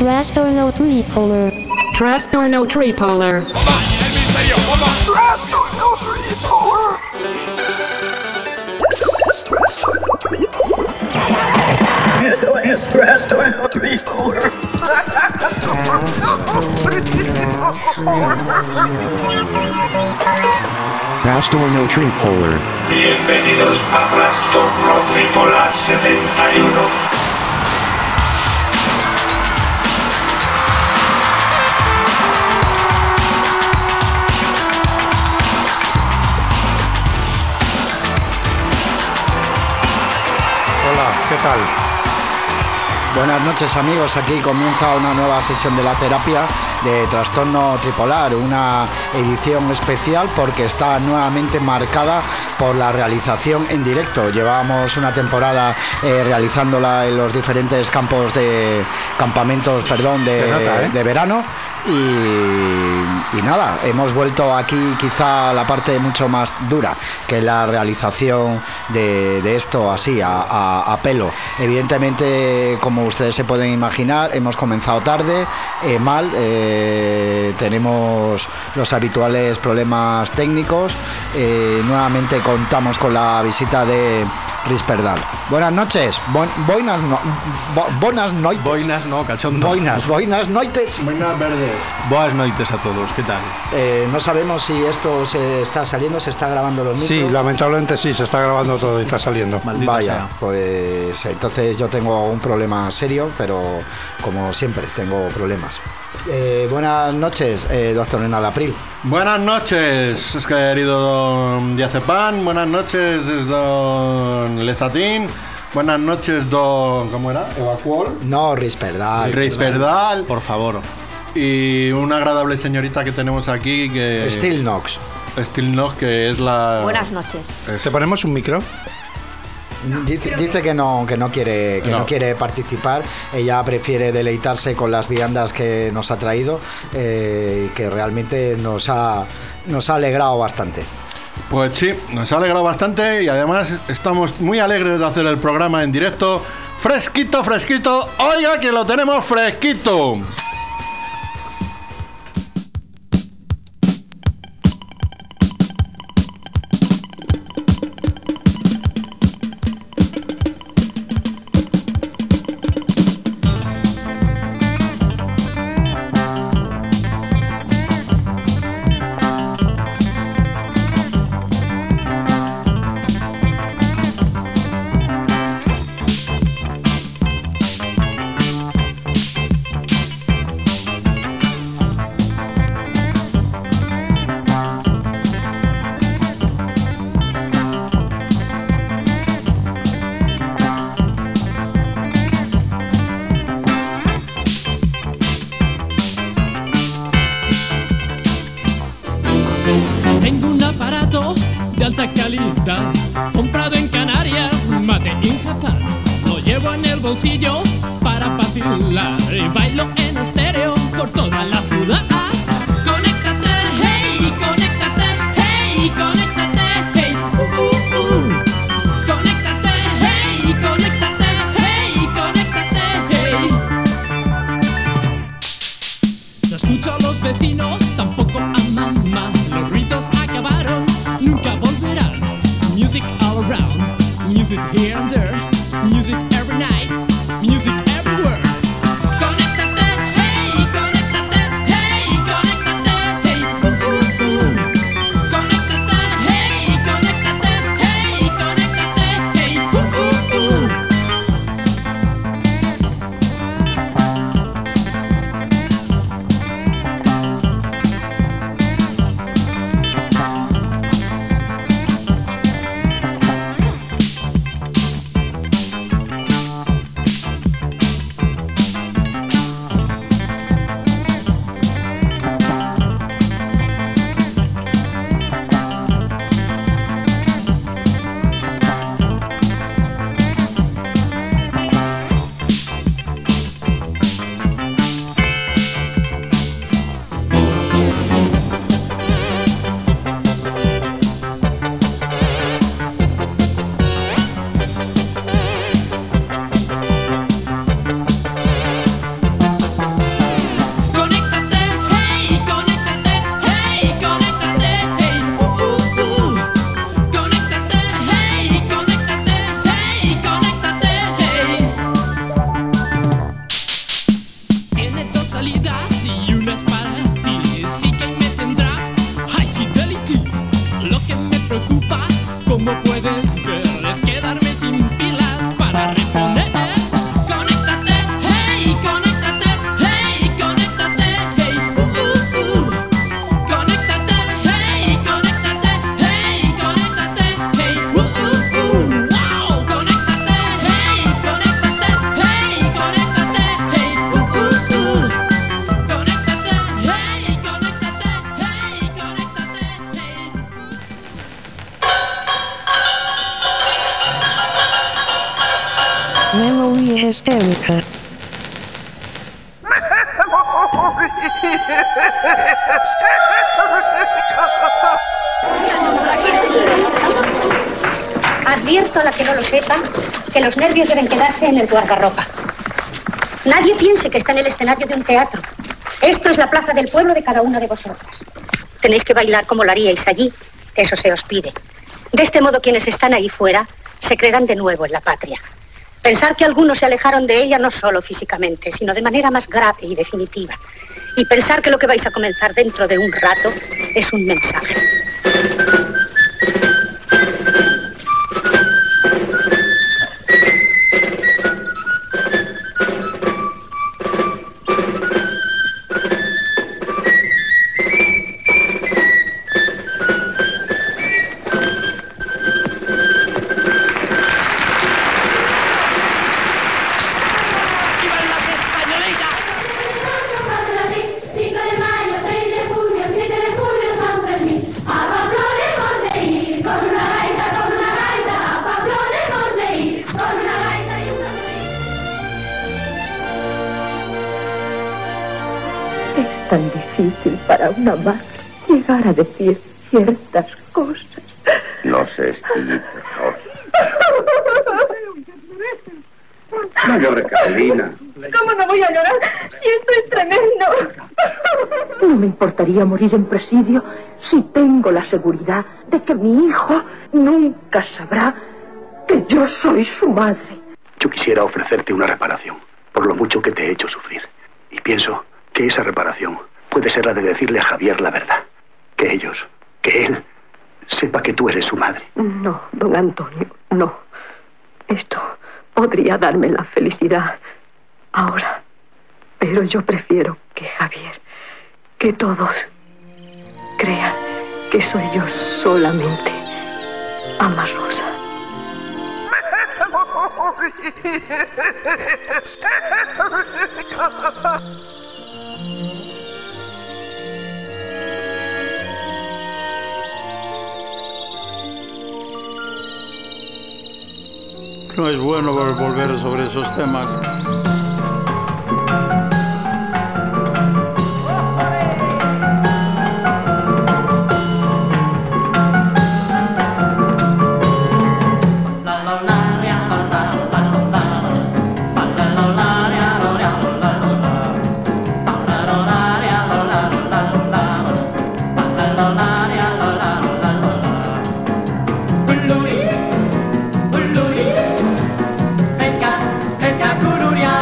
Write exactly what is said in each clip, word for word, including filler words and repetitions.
Trastorno tripolar. Trastorno tripolar. ¡El misterio! Trastorno tripolar. Trastorno tripolar. Esto es Trastorno tripolar. Trastorno tripolar. Bienvenidos a Trastorno tripolar setenta y uno. ¿Qué tal? Buenas noches, amigos, aquí comienza una nueva sesión de la terapia de Trastorno Tripolar, una edición especial porque está nuevamente marcada por la realización en directo. Llevábamos una temporada eh, realizándola en los diferentes campos de campamentos, perdón, de, nota, ¿eh? de verano. Y, y nada, hemos vuelto aquí quizá a la parte mucho más dura, que la realización de, de esto así, a, a, a pelo. Evidentemente, como ustedes se pueden imaginar, hemos comenzado tarde, eh, mal, eh, tenemos los habituales problemas técnicos, eh, nuevamente contamos con la visita de Risperdal. Buenas noches, bon, boinas, no, bo, bonas noites. Boinas no, cachondo. Boinas, boinas noites. Boinas verdes. Boas noites a todos, ¿qué tal? Eh, no sabemos si esto se está saliendo, se está grabando los micros. Sí, lamentablemente sí, se está grabando todo y está saliendo. Maldita Vaya, sea. Pues entonces yo tengo un problema serio, pero como siempre tengo problemas. Eh, buenas noches, eh, doctor Renal April. Buenas noches, querido don Diazepam. Buenas noches, don Lesatín. Buenas noches, don... ¿Cómo era? ¿Evacuol? No, Risperdal. Risperdal. Por favor. Y una agradable señorita que tenemos aquí que... Steel Knox. Steel Knox, que es la... Buenas noches. ¿Te ponemos un micro? Dice, dice que no que no quiere que no. no quiere participar. Ella prefiere deleitarse con las viandas que nos ha traído, eh, que realmente nos ha nos ha alegrado bastante. Pues sí, nos ha alegrado bastante y además estamos muy alegres de hacer el programa en directo. Fresquito, fresquito. Oiga, que lo tenemos fresquito. Comprado en Canarias, made in Japan. Lo llevo en el bolsillo para vacilar y bailo en estéreo por toda la ciudad. Conéctate, hey, conéctate, hey, conéctate, hey, uh, uh, uh. Conéctate, hey, conéctate, hey, conéctate, hey. No escucho a los vecinos, tampoco a mamá. Los ruidos acabaron, nunca volverán. Music all around, music here and there, music every night, music everywhere. Conéctate, hey, conéctate, hey, conéctate, hey, uh, uh, uh. Conéctate, hey, conéctate, hey, conéctate, hey, uh, uh, uh. histérica. Advierto a la que no lo sepa que los nervios deben quedarse en el guardarropa. Nadie piense que está en el escenario de un teatro. Esto es la plaza del pueblo de cada una de vosotras. Tenéis que bailar como lo haríais allí. Eso se os pide. De este modo, quienes están ahí fuera se creerán de nuevo en la patria. Pensar que algunos se alejaron de ella no solo físicamente, sino de manera más grave y definitiva. Y pensar que lo que vais a comenzar dentro de un rato es un mensaje. Tan difícil para una madre llegar a decir ciertas cosas. No se estille, no llores, Carolina. ¿Cómo no voy a llorar si esto es tremendo? No me importaría morir en presidio si tengo la seguridad de que mi hijo nunca sabrá que yo soy su madre. Yo quisiera ofrecerte una reparación por lo mucho que te he hecho sufrir. Y pienso que esa reparación puede ser la de decirle a Javier la verdad. Que ellos, que él, sepa que tú eres su madre. No, don Antonio, no. Esto podría darme la felicidad ahora. Pero yo prefiero que Javier, que todos crean que soy yo solamente Ama Rosa. No es bueno volver sobre esos temas. Pesca, pesca, cururia.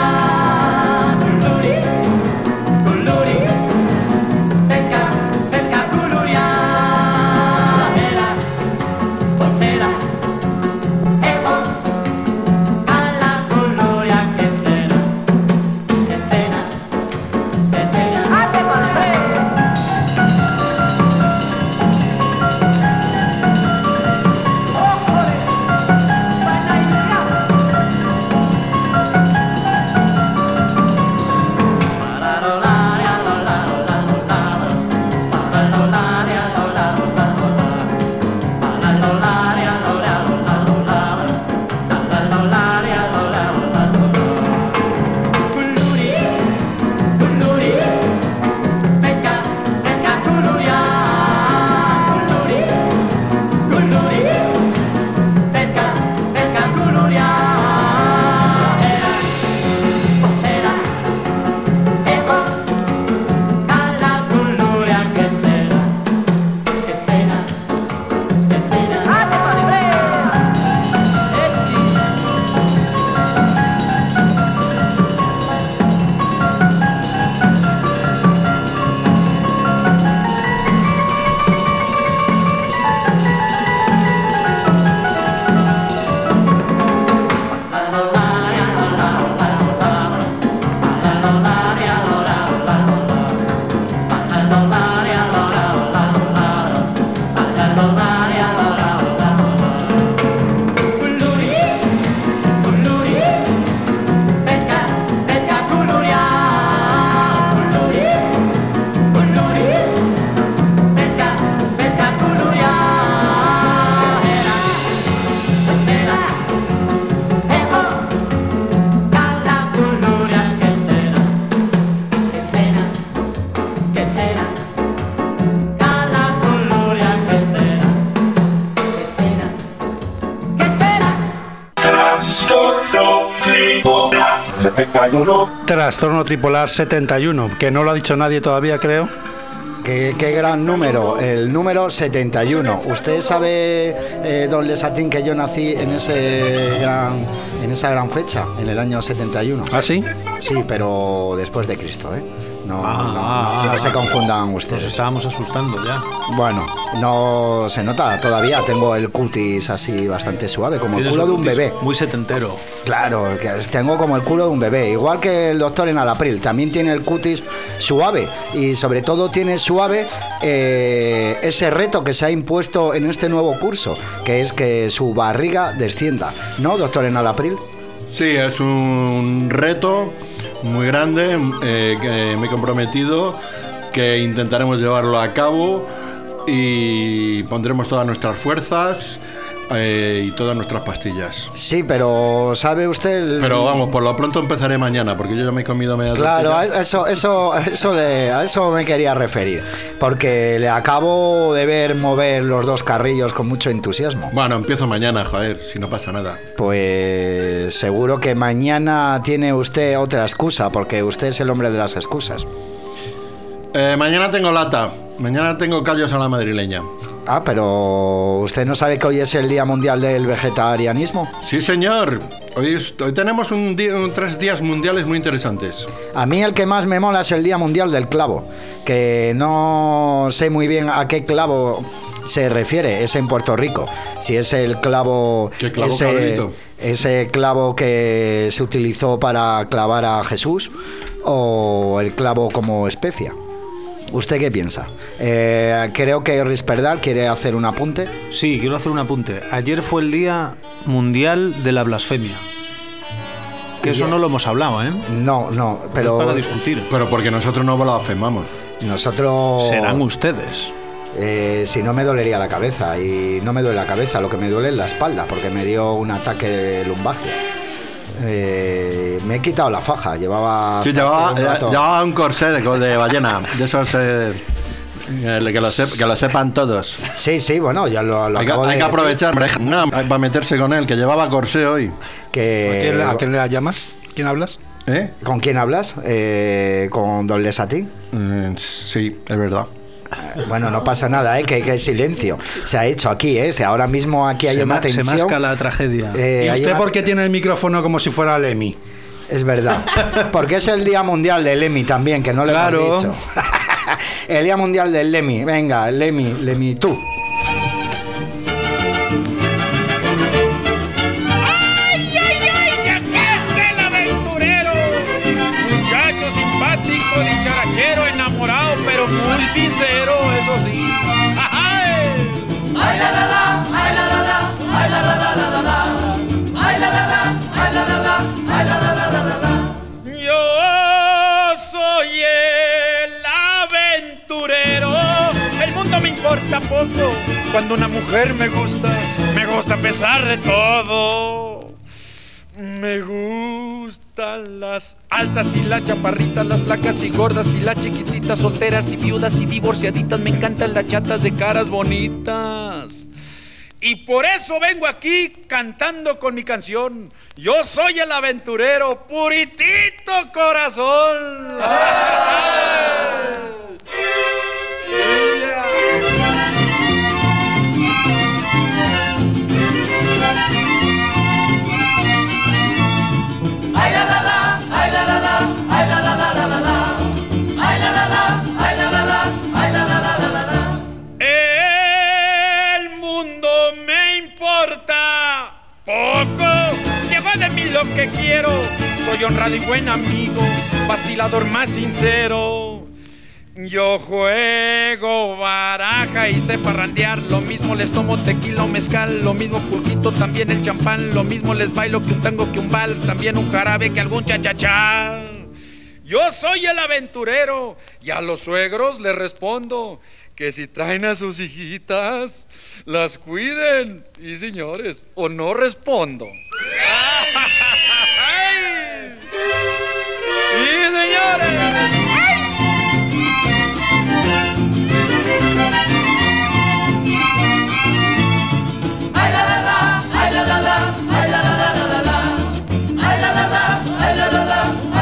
setenta y uno. Trastorno tripolar setenta y uno, que no lo ha dicho nadie todavía, creo. Qué, qué gran número, el número setenta y uno. Usted sabe, eh, don Lesatín, que yo nací en ese gran, en esa gran fecha, en el año setenta y uno. ¿Ah, sí? Sí, pero después de Cristo, ¿eh? No, Ah, no, ah, no ah, se ah. confundan ustedes. Nos estábamos asustando ya. Bueno, no se nota todavía. Tengo el cutis así bastante suave, como el Tienes culo de un cutis bebé. Muy setentero. Claro, que tengo como el culo de un bebé. Igual que el doctor en Alapril, también tiene el cutis suave. Y sobre todo tiene suave eh, ese reto que se ha impuesto en este nuevo curso, que es que su barriga descienda. ¿No, doctor en Alapril? Sí, es un reto muy grande, eh, que me he comprometido, que intentaremos llevarlo a cabo y pondremos todas nuestras fuerzas eh, y todas nuestras pastillas. Sí, pero ¿sabe usted? El... Pero vamos, por lo pronto empezaré mañana, porque yo ya me he comido media Claro, a tortilla. eso, eso, eso de, a eso me quería referir, porque le acabo de ver mover los dos carrillos con mucho entusiasmo. Bueno, empiezo mañana, joder, si no pasa nada. Pues seguro que mañana tiene usted otra excusa, porque usted es el hombre de las excusas. Eh, mañana tengo lata, mañana tengo callos a la madrileña. Ah, pero ¿usted no sabe que hoy es el Día Mundial del Vegetarianismo? Sí, señor. Hoy, es- hoy tenemos un día, un- tres días mundiales muy interesantes. A mí el que más me mola es el Día Mundial del Clavo, que no sé muy bien a qué clavo se refiere, es en Puerto Rico. Si es el clavo, ¿Qué clavo, ese, cabrito? ese clavo que se utilizó para clavar a Jesús, o el clavo como especia. ¿Usted qué piensa? Eh, creo que Risperdal quiere hacer un apunte. Sí, quiero hacer un apunte. Ayer fue el Día Mundial de la Blasfemia. Que eso no lo hemos hablado, ¿eh? No, no, pero... Es para discutir. Pero porque nosotros no blasfemamos. Nosotros... Serán ustedes. Eh, si no me dolería la cabeza, y no me duele la cabeza, lo que me duele es la espalda, porque me dio un ataque de lumbalgia. Eh, me he quitado la faja, llevaba... Sí, llevaba, un rato- llevaba un corsé de, de ballena, de esos eh, eh, que, lo sep- que lo sepan todos. Sí, sí, bueno, ya lo, lo Hay que, acabo hay de que decir, aprovechar, hombre, no, para meterse con él, que llevaba corsé hoy. ¿A que... quién, a quién le llamas? ¿Quién hablas? ¿Eh? ¿Con quién hablas? Eh, ¿Con Don Lesatín? Mm, sí, es verdad. Bueno, no pasa nada, ¿eh? Que, que silencio se ha hecho aquí, ¿eh? Si ahora mismo aquí hay Se, una ma- se tensión... masca la tragedia. eh, ¿Y hay usted una- por qué tiene el micrófono como si fuera Lemmy? Es verdad. Porque es el Día Mundial del Lemmy también, que no le Claro. hemos dicho. El Día Mundial del Lemmy. Venga, Lemmy, Lemmy, tú. ¡Ay, ay, ay! ¡Y aquí está el aventurero! Muchacho simpático, dicharachero, enamorado, pero muy sincero, eso sí. ¡Ay! ¡Ay, la, la, la! ¡Ay, la, la, la! ¡Ay, la, la, la, la, la, la! ¡Ay, la, la, la! ¡Ay, la, la, la! ¡Ay, la, la, la, la, la, la! Yo soy el aventurero. El mundo me importa poco. Cuando una mujer me gusta, me gusta a pesar de todo. Me gustan las altas y las chaparritas, las flacas y gordas y las chiquititas, solteras y viudas y divorciaditas. Me encantan las chatas de caras bonitas. Y por eso vengo aquí cantando con mi canción. Yo soy el aventurero, puritito corazón. Ay la la la, ay la la la, ay la la la la la la, ay la la la, ay la la la, ay la la la la la la. El mundo me importa poco, llevo de mí lo que quiero, soy honrado y buen amigo, vacilador más sincero. Yo juego baraja y sé parrandear, lo mismo les tomo tequila o mezcal, lo mismo pulquito, también el champán, lo mismo les bailo que un tango, que un vals, también un jarabe, que algún cha-cha-cha. Yo soy el aventurero y a los suegros les respondo que si traen a sus hijitas, las cuiden. Y señores, o no respondo. ¡Ay! ¡Y señores! ¡Ay la la la! ¡Ay la la la! ¡Ay la la la la la! ¡Ay la la la! ¡Ay la la la!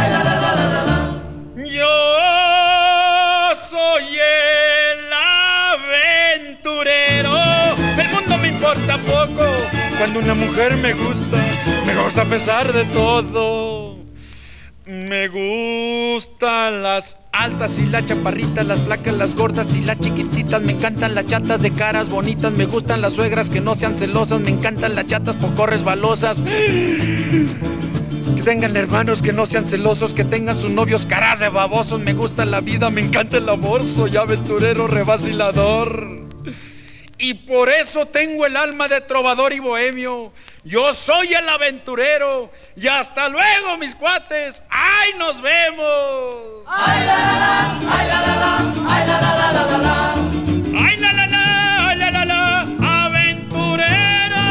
una mujer me gusta, me gusta a pesar de todo. Me gustan las altas y las chaparritas, las flacas, las gordas y las chiquititas. Me encantan las chatas de caras bonitas. Me gustan las suegras que no sean celosas. Me encantan las chatas poco resbalosas. Que tengan hermanos que no sean celosos. Que tengan sus novios caras de babosos. Me gusta la vida, me encanta el amor. Soy aventurero, revacilador. Y por eso tengo el alma de trovador y bohemio. Yo soy el aventurero. Y hasta luego, mis cuates. ¡Ay, nos vemos! ¡Ay, la, la, la! ¡Ay, la, la, la! ¡Ay, la, la, la, la, la, la! ¡Ay, la, la, la! ¡Ay, la, la, la! ¡Aventurero!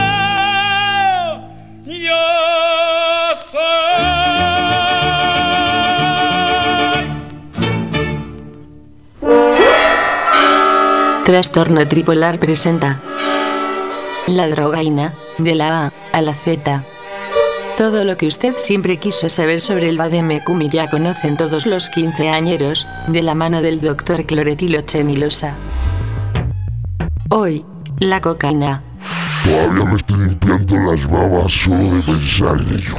Yo soy. Trastorno Tripolar presenta La Drogaína, de la A a la Z. Todo lo que usted siempre quiso saber sobre el vademecum y ya conocen todos los quinceañeros, de la mano del doctor Cloretilo Chemilosa. Hoy, la cocaína. Todavía me estoy limpiando las babas solo de pensar en ello.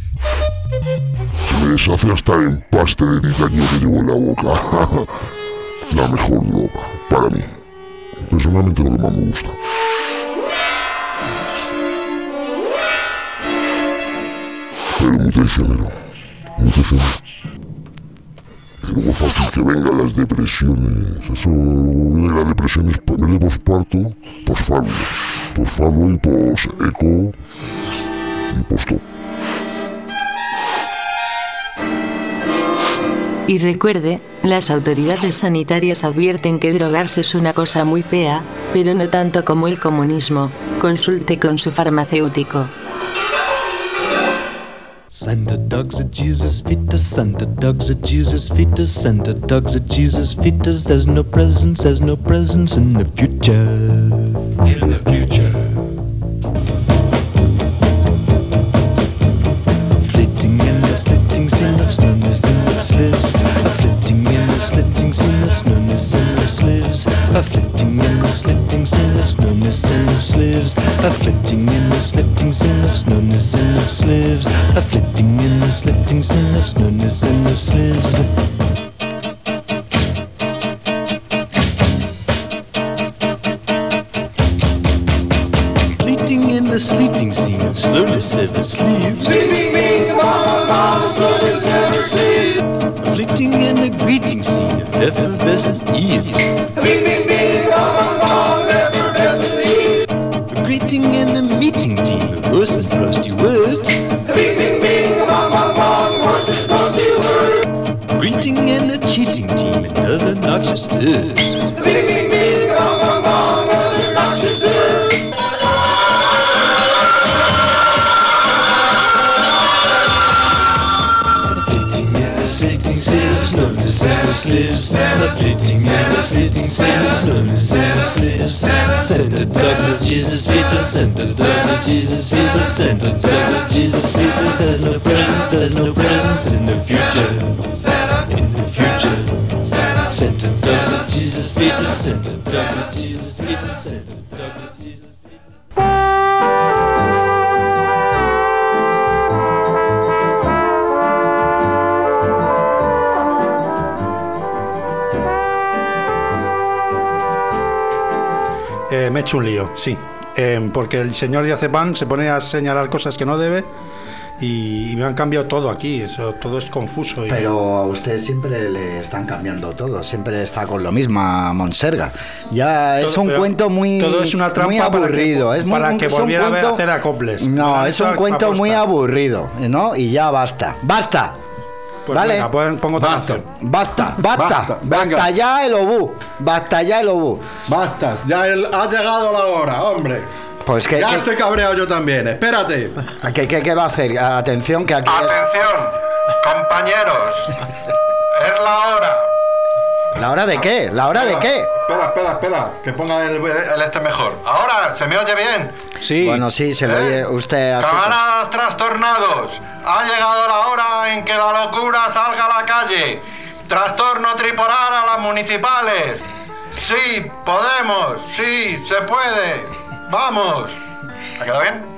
Se me deshace hasta el empaste de titanio que llevo en la boca. La mejor droga, para mí. Personalmente lo que más me gusta. Pero muy traicionero. Muy traicionero. Y luego fácil que vengan las depresiones. Eso, luego viene las depresiones en vez de posparto, posfardo. Posfardo y poseco y posto. Y recuerde, las autoridades sanitarias advierten que drogarse es una cosa muy fea, pero no tanto como el comunismo. Consulte con su farmacéutico. Santa dogs at Jesus' fetus, Santa dogs at Jesus' fetus, Santa dogs at Jesus' fetus. There's no presence, there's no presence in the future. In the future. Flitting in the slitting scene of snowness in the slips. A flitting in the slitting scene of snowness in the slips. A flitting in the slitting scene of snowness in the slips. A flitting in the slitting scene of snowness in the slips. A flitting in the slitting scene of snowness in the slips. Fleeting in the sleeting scene of slowness in the sleeves. Fleeting in the greeting scene of effervescent eaves. Greeting in the meeting team of hoarse and frosty words. Greeting in the cheating team and other noxious herbs. Known as Santa Slips, Santa flitting and a slitting Santa's known as Santa Slips. Santa dogs at Jesus' fetus, Santa dogs at Jesus' fetus, Santa dogs at Jesus' fetus. There's no presence, there's no presence in the future. In the future, Santa dogs at Jesus' fetus, Santa dogs at Jesus' fetus, Santa dogs at Jesus' fetus. Eh, me he hecho un lío, sí. Eh, porque el señor Diazepam se pone a señalar cosas que no debe y, y me han cambiado todo aquí. Eso, todo es confuso. Y... Pero a usted siempre le están cambiando todo. Siempre está con lo mismo, Monserga. Ya todo, es un cuento muy, todo es una trampa muy aburrido. Para que, es muy, para que es volviera cuento, a hacer acoples. No, es un cuento muy aburrido, ¿no? Y ya basta. ¡Basta! Pues vale, venga, pues pongo otra basta, canción. basta, basta, basta, venga. basta ya el obú, basta ya el obú. Basta, ya el, ha llegado la hora, hombre. Pues que, ya que, estoy cabreado yo también, espérate. ¿Qué, qué, qué va a hacer? Atención, que aquí Atención, es... compañeros, es la hora. ¿La hora de qué? ¿La hora espera, de qué? Espera, espera, espera, que ponga el, El este mejor. Ahora, ¿se me oye bien? Sí. Bueno, sí, se lo oye usted así. Camaradas trastornados, ha llegado la hora en que la locura salga a la calle. Trastorno tripolar a las municipales. Sí, podemos, sí, se puede. Vamos. ¿Ha quedado bien?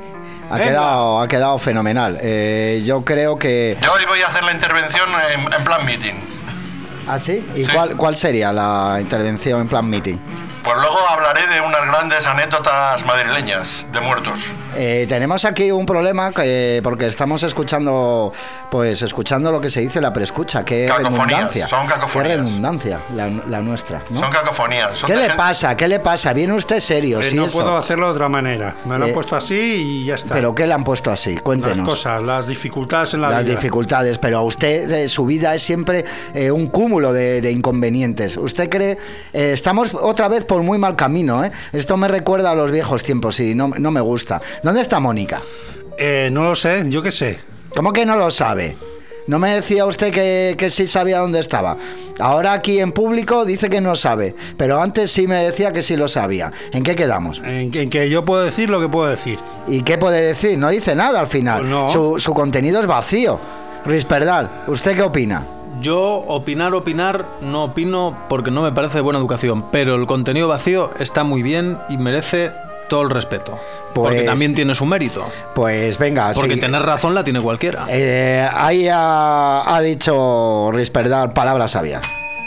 Ha Venga. quedado, ha quedado fenomenal. Eh, yo creo que... Yo hoy voy a hacer la intervención en, en plan meeting. ¿Ah, sí? ¿Y Sí. Cuál, cuál sería la intervención en plan meeting? Pues luego hablaré de unas grandes anécdotas madrileñas de muertos. Eh, tenemos aquí un problema que, porque estamos escuchando, pues escuchando lo que se dice la preescucha. Qué Cacofonías, redundancia. son cacofonías. Qué redundancia la, la nuestra, ¿no? Son cacofonías. Son ¿Qué de le gente- pasa? ¿Qué le pasa? Viene usted serio, Eh, sí, no eso. puedo hacerlo de otra manera. Me lo Eh, han puesto así y ya está. ¿Pero qué le han puesto así? Cuéntenos. Las cosas, las dificultades en la Las vida. dificultades, pero a usted eh, su vida es siempre eh, un cúmulo de, de inconvenientes. ¿Usted cree? Eh, estamos otra vez por muy mal camino, ¿eh? Esto me recuerda a los viejos tiempos y no, no me gusta. ¿Dónde está Mónica? Eh, no lo sé, yo qué sé. ¿Cómo que no lo sabe? ¿No me decía usted que, que sí sabía dónde estaba? Ahora aquí en público dice que no sabe, pero antes sí me decía que sí lo sabía. ¿En qué quedamos? En que, en que yo puedo decir lo que puedo decir. ¿Y qué puede decir? No dice nada al final. Pues no. Su, su contenido es vacío. Ruiz Perdal, ¿usted qué opina? Yo opinar, opinar, no opino porque no me parece de buena educación, pero el contenido vacío está muy bien y merece todo el respeto. Pues- porque también tiene su mérito. Pues venga, Porque sí. tener razón la tiene cualquiera. Eh, ahí ha, ha dicho Ruiz Perdal palabras sabias.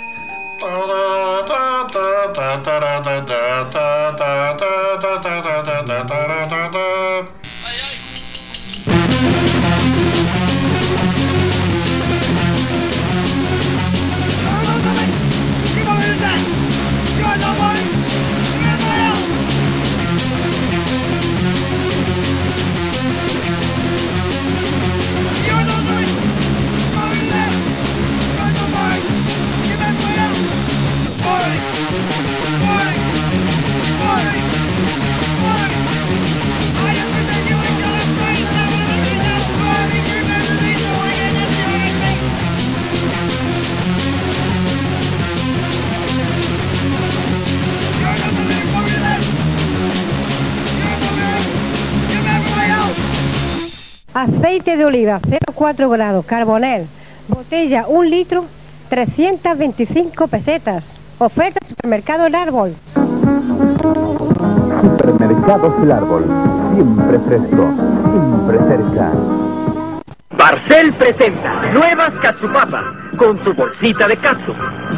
Aceite de oliva, cero coma cuatro grados, Carbonel. Botella, un litro, trescientas veinticinco pesetas. Oferta supermercado El Árbol. Supermercados El Árbol, siempre fresco, siempre cerca. Barcel presenta nuevas cachupapas con su bolsita de catsup.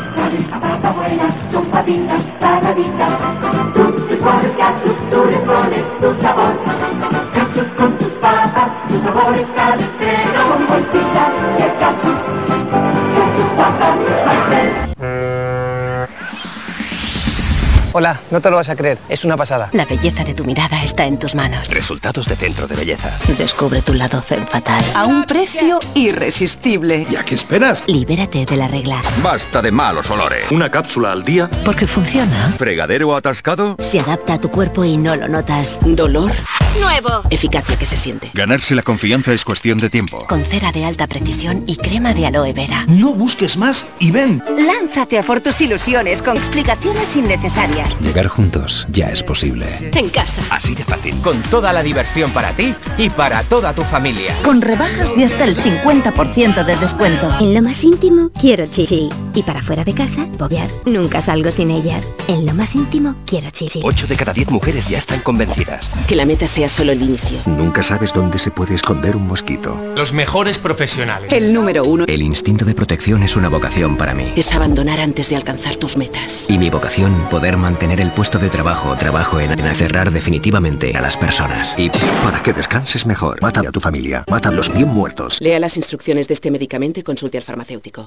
Hola, no te lo vas a creer, es una pasada. La belleza de tu mirada está en tus manos. Resultados de Centro de Belleza. Descubre tu lado femme fatal. A un precio irresistible. ¿Y a qué esperas? Libérate de la regla. Basta de malos olores. Una cápsula al día. Porque funciona. ¿Fregadero atascado? Se adapta a tu cuerpo y no lo notas. ¿Dolor? Nuevo. Eficacia que se siente. Ganarse la confianza es cuestión de tiempo. Con cera de alta precisión y crema de aloe vera. No busques más y ven. Lánzate a por tus ilusiones con explicaciones innecesarias. Llegar juntos ya es posible. En casa. Así de fácil. Con toda la diversión para ti y para toda tu familia. Con rebajas de hasta el cincuenta por ciento de descuento. En lo más íntimo, quiero chichi. Y para fuera de casa, pollas. Nunca salgo sin ellas. En lo más íntimo, quiero chichi. ocho de cada diez mujeres ya están convencidas. Que la meta sea solo el inicio. Nunca sabes dónde se puede esconder un mosquito. Los mejores profesionales. El número uno El instinto de protección es una vocación para mí. es abandonar antes de alcanzar tus metas. Y mi vocación, poder mantener el puesto de trabajo. Trabajo en, en acerrar definitivamente a las personas. Y para que descanses mejor, mata a tu familia. Mátalos bien muertos. Lea las instrucciones de este medicamento y consulte al farmacéutico.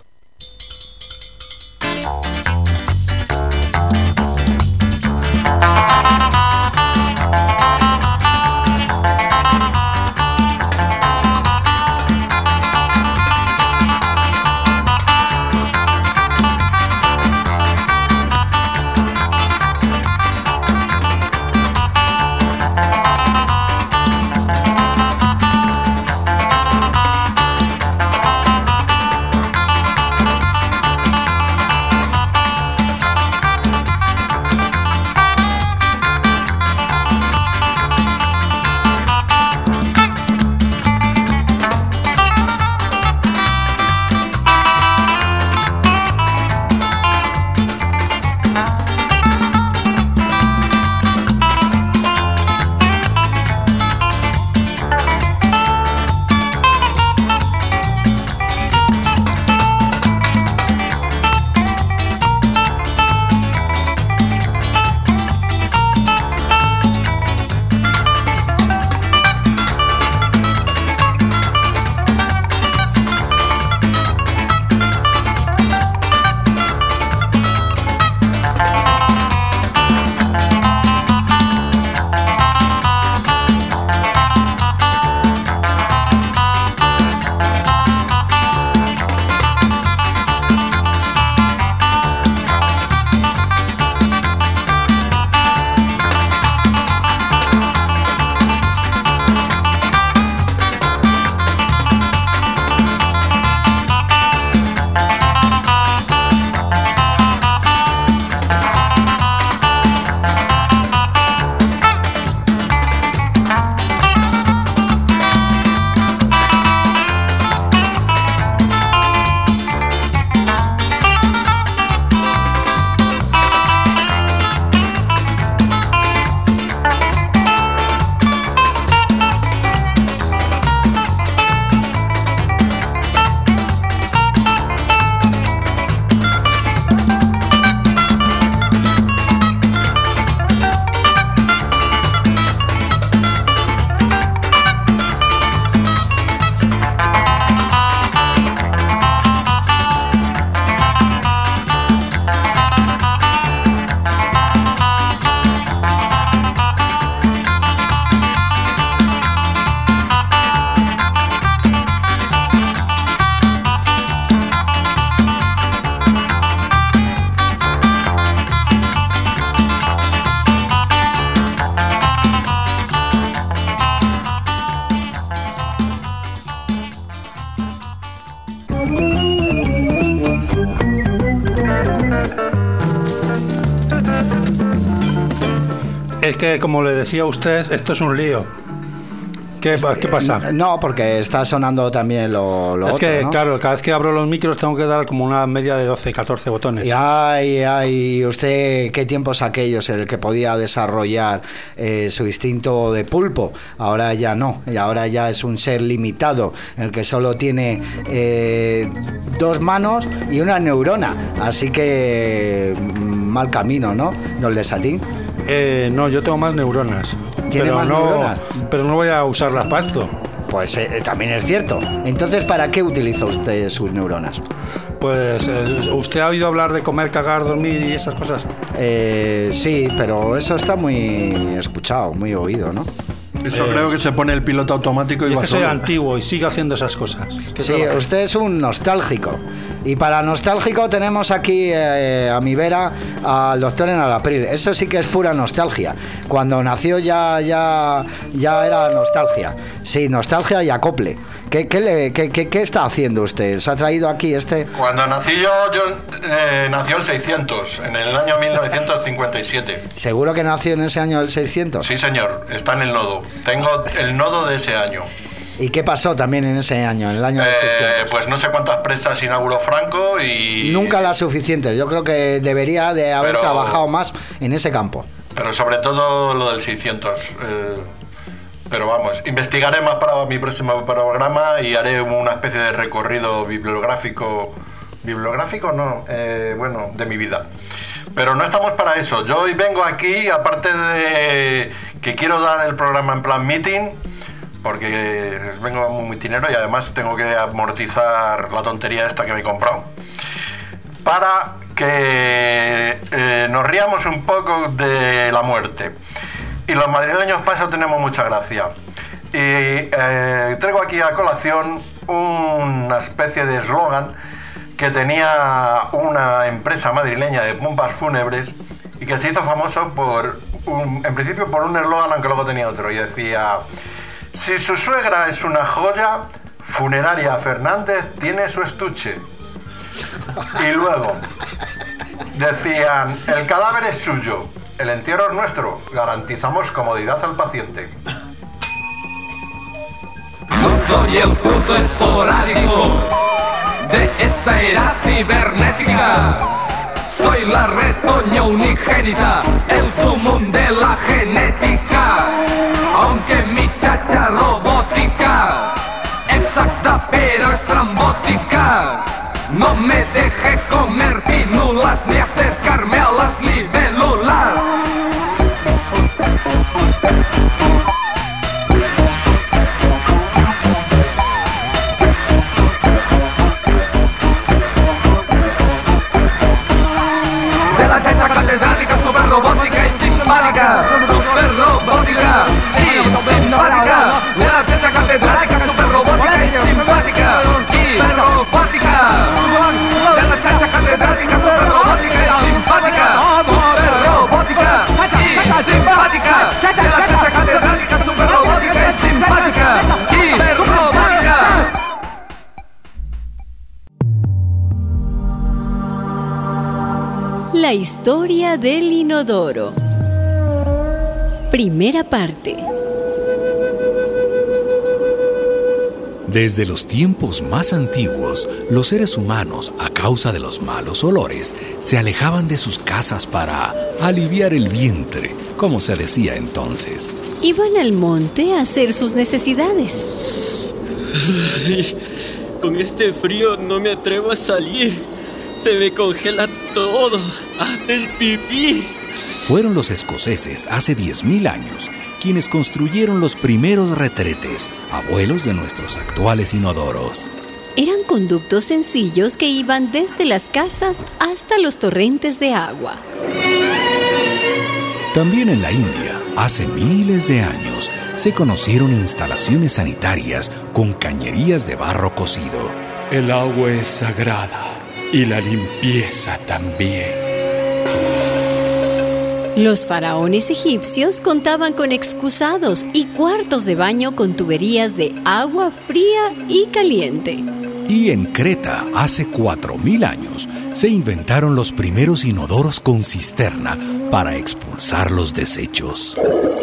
Es que, como le decía a usted, esto es un lío. ¿Qué, ¿Qué pasa? No, porque está sonando también lo, lo es otro, que, ¿no? claro, cada vez que abro los micros tengo que dar como una media de doce, catorce botones. Y ay, ay, usted, qué tiempos aquellos en el que podía desarrollar eh, su instinto de pulpo. Ahora ya no, y ahora ya es un ser limitado, en el que solo tiene eh, dos manos y una neurona. Así que mal camino, ¿no? ¿No les a ti? Eh, no, yo tengo más neuronas. ¿Tiene pero más no, neuronas? Pero no voy a usarlas para esto. Pues eh, también es cierto. Entonces, ¿para qué utiliza usted sus neuronas? Pues, eh, ¿usted ha oído hablar de comer, cagar, dormir y esas cosas? Eh, sí, pero eso está muy escuchado, muy oído, ¿no? Eso Eh, creo que se pone el piloto automático y Es va que soy solo. antiguo y sigo haciendo esas cosas. Que Sí, trabajo. usted es un nostálgico. Y para nostálgico tenemos aquí eh, a mi vera al doctor en Alapril. Eso sí que es pura nostalgia. Cuando nació ya ya ya era nostalgia. Sí, nostalgia y acople. ¿Qué, qué, le, qué, qué, qué está haciendo usted? ¿Se ha traído aquí este...? Cuando nací yo, yo eh, nació el seiscientos, en el año mil novecientos cincuenta y siete. ¿Seguro que nació en ese año el seiscientos? Sí, señor, está en el nodo. Tengo el nodo de ese año. ¿Y qué pasó también en ese año, en el año del Eh, seiscientos? pues no sé cuántas presas inauguró Franco y... Nunca las suficientes. Yo creo que debería de haber Pero- trabajado más en ese campo. Pero sobre todo lo del seiscientos. eh, pero vamos, investigaré más para mi próximo programa y haré una especie de recorrido bibliográfico. ¿Bibliográfico? No, eh, bueno, de mi vida. Pero no estamos para eso. Yo hoy vengo aquí, aparte de que quiero dar el programa en plan meeting, porque vengo muy tinero y además tengo que amortizar la tontería esta que me he comprado, para que eh, nos riamos un poco de la muerte. Y los madrileños para eso tenemos mucha gracia. Y eh, traigo aquí a colación una especie de eslogan que tenía una empresa madrileña de pompas fúnebres y que se hizo famoso por, un, en principio por un eslogan, aunque luego tenía otro, y decía: si su suegra es una joya, Funeraria Fernández tiene su estuche. Y luego decían: el cadáver es suyo, el entierro es nuestro, garantizamos comodidad al paciente. No soy el punto esporádico de esta era cibernética. Soy la retoña unigénita, el sumum de la genética. Aunque mi chacha robótica, exacta pero estrambótica, no me deje comer pinulas ni acercarme a las libélulas. De la chacha catedrática super robótica y simpática, super robótica y simpática. De la chacha catedrática super robótica y simpática y robótica. De la chacha catedrática super robótica y simpática, super robótica y simpática. De la chacha catedrática super robótica y simpática y robótica. La historia del inodoro. Primera parte. Desde los tiempos más antiguos, los seres humanos, a causa de los malos olores, se alejaban de sus casas para aliviar el vientre, como se decía entonces. Iban al monte a hacer sus necesidades. Ay, con este frío no me atrevo a salir. Se me congela todo, hasta el pipí. Fueron los escoceses hace diez mil años quienes construyeron los primeros retretes, abuelos de nuestros actuales inodoros. Eran conductos sencillos que iban desde las casas hasta los torrentes de agua. También en la India, hace miles de años, se conocieron instalaciones sanitarias con cañerías de barro cocido. El agua es sagrada y la limpieza también. Los faraones egipcios contaban con excusados y cuartos de baño con tuberías de agua fría y caliente. Y en Creta, hace cuatro mil años, se inventaron los primeros inodoros con cisterna para expulsar los desechos.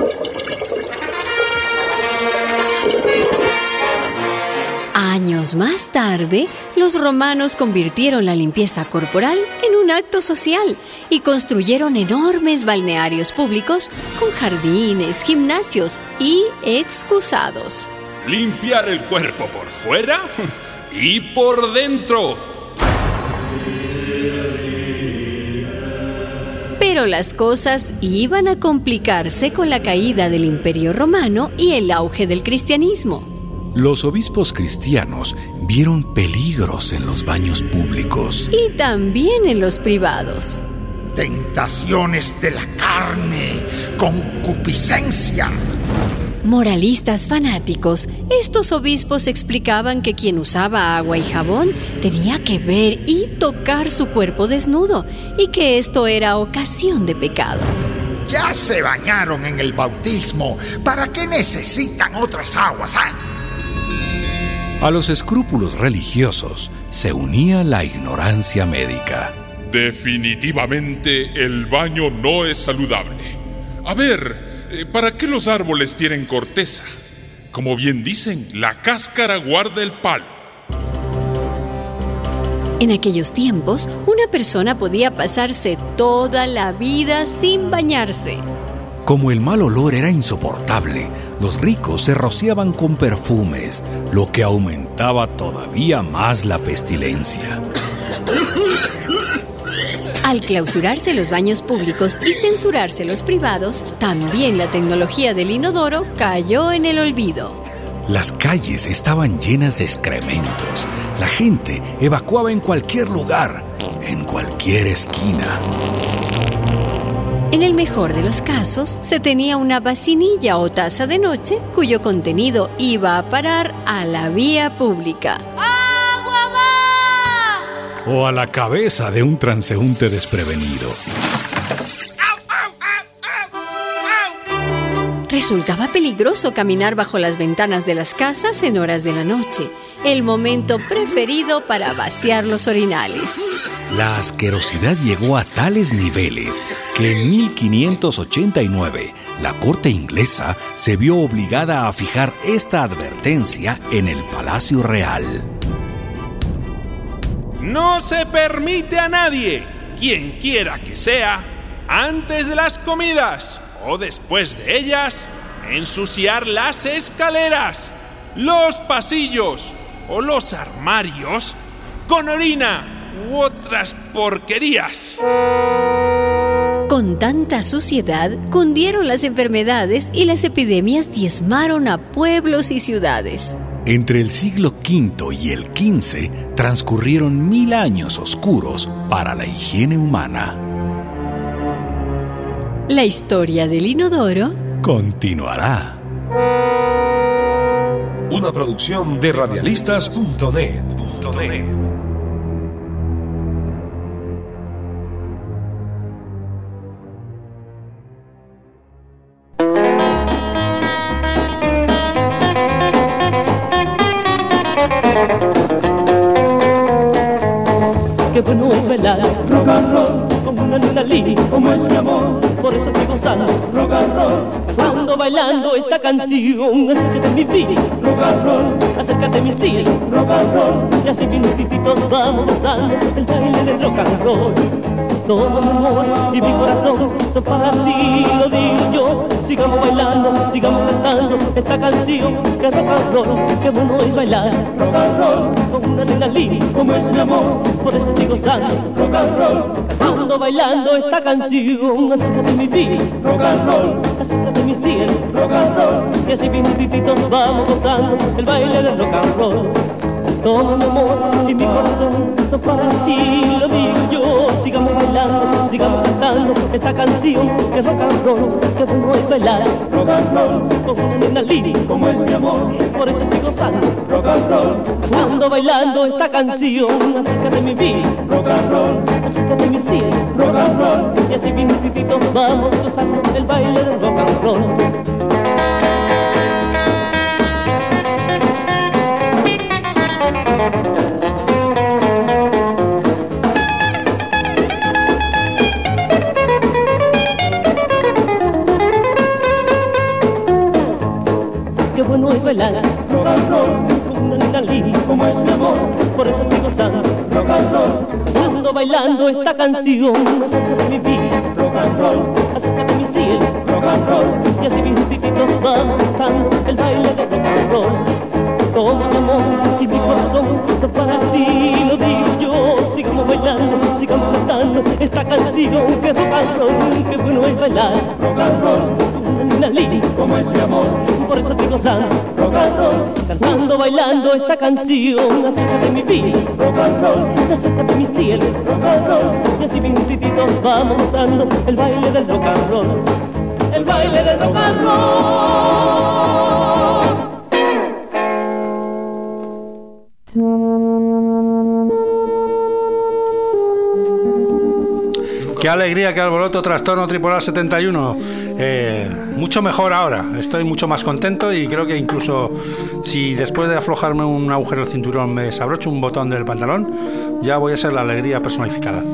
Años más tarde, los romanos convirtieron la limpieza corporal en un acto social y construyeron enormes balnearios públicos con jardines, gimnasios y excusados. Limpiar el cuerpo por fuera y por dentro. Pero las cosas iban a complicarse con la caída del Imperio Romano y el auge del cristianismo. Los obispos cristianos vieron peligros en los baños públicos y también en los privados. Tentaciones de la carne, concupiscencia. Moralistas fanáticos, estos obispos explicaban que quien usaba agua y jabón tenía que ver y tocar su cuerpo desnudo y que esto era ocasión de pecado. Ya se bañaron en el bautismo, ¿para qué necesitan otras aguas, eh? A los escrúpulos religiosos se unía la ignorancia médica. Definitivamente el baño no es saludable. A ver, ¿para qué los árboles tienen corteza? Como bien dicen, la cáscara guarda el palo. En aquellos tiempos, una persona podía pasarse toda la vida sin bañarse. Como el mal olor era insoportable, los ricos se rociaban con perfumes, lo que aumentaba todavía más la pestilencia. Al clausurarse los baños públicos y censurarse los privados, también la tecnología del inodoro cayó en el olvido. Las calles estaban llenas de excrementos. La gente evacuaba en cualquier lugar, en cualquier esquina. En el mejor de los casos, se tenía una vacinilla o taza de noche cuyo contenido iba a parar a la vía pública. O a la cabeza de un transeúnte desprevenido. Resultaba peligroso caminar bajo las ventanas de las casas en horas de la noche, el momento preferido para vaciar los orinales. La asquerosidad llegó a tales niveles que en mil quinientos ochenta y nueve la corte inglesa se vio obligada a fijar esta advertencia en el Palacio Real. No se permite a nadie, quien quiera que sea, antes de las comidas o después de ellas, ensuciar las escaleras, los pasillos o los armarios con orina u otras porquerías. Con tanta suciedad, cundieron las enfermedades y las epidemias diezmaron a pueblos y ciudades. Entre el siglo quinto y el quince transcurrieron mil años oscuros para la higiene humana. La historia del inodoro continuará. Una producción de radialistas punto net. Qué bueno es bailar rock and roll con una nena linda como es mi amor. Por eso estoy gozando rock and roll cuando bailando esta canción. Acércate mi vida, rock and roll, acércate mi cielo, rock and roll. Y así minutititos vamos gozando el baile del rock and roll. Todo mi amor y mi corazón son para ti, lo digo yo. Sigamos bailando, sigamos cantando esta canción que rock and roll. Qué bueno es bailar rock and roll con una nena linda como es mi amor. Por eso estoy gozando rock and roll cantando, bailando esta canción. Acércate mi vida, rock and roll, acércate mi cielo, rock and roll. Y así minutititos vamos gozando el baile del rock and roll. Todo mi amor y mi corazón son para ti, lo digo yo. Sigamos bailando, sigamos cantando esta canción que es rock and roll. Qué bueno es bailar rock and roll con una nena linda como es mi amor. Por eso estoy gozando rock and roll cuando bailando esta canción. Acércate mi vida, rock and roll, acércate mi cielo, rock and roll. Y así minutititos vamos gozando el baile del rock and roll. Thank you. bailar rock and roll con una nena linda como es mi amor, por eso estoy gozando rock and roll. Ando bailando esta canción acerca de mi vida, rock and roll, acerca de mi cielo, rock and roll, y así mis juntitos vamos gozando el baile de rock and roll. Todo mi amor y mi corazón son para ti, lo digo yo. Sigamos bailando, sigamos cantando esta canción que es rock and roll, que bueno es bailar rock and roll con una nena linda como es mi amor, por eso estoy gozando rock and roll, cantando, bailando esta canción acerca de mi vida, rock and roll, acerca de mi cielo, rock and roll, y así mis juntitos vamos gozando el baile del rock and roll, el baile del rock and roll. Qué alegría, qué alboroto, trastorno tripolar setenta y uno. Eh, mucho mejor ahora, estoy mucho más contento y creo que incluso si después de aflojarme un agujero del cinturón me desabrocho un botón del pantalón, ya voy a ser la alegría personificada.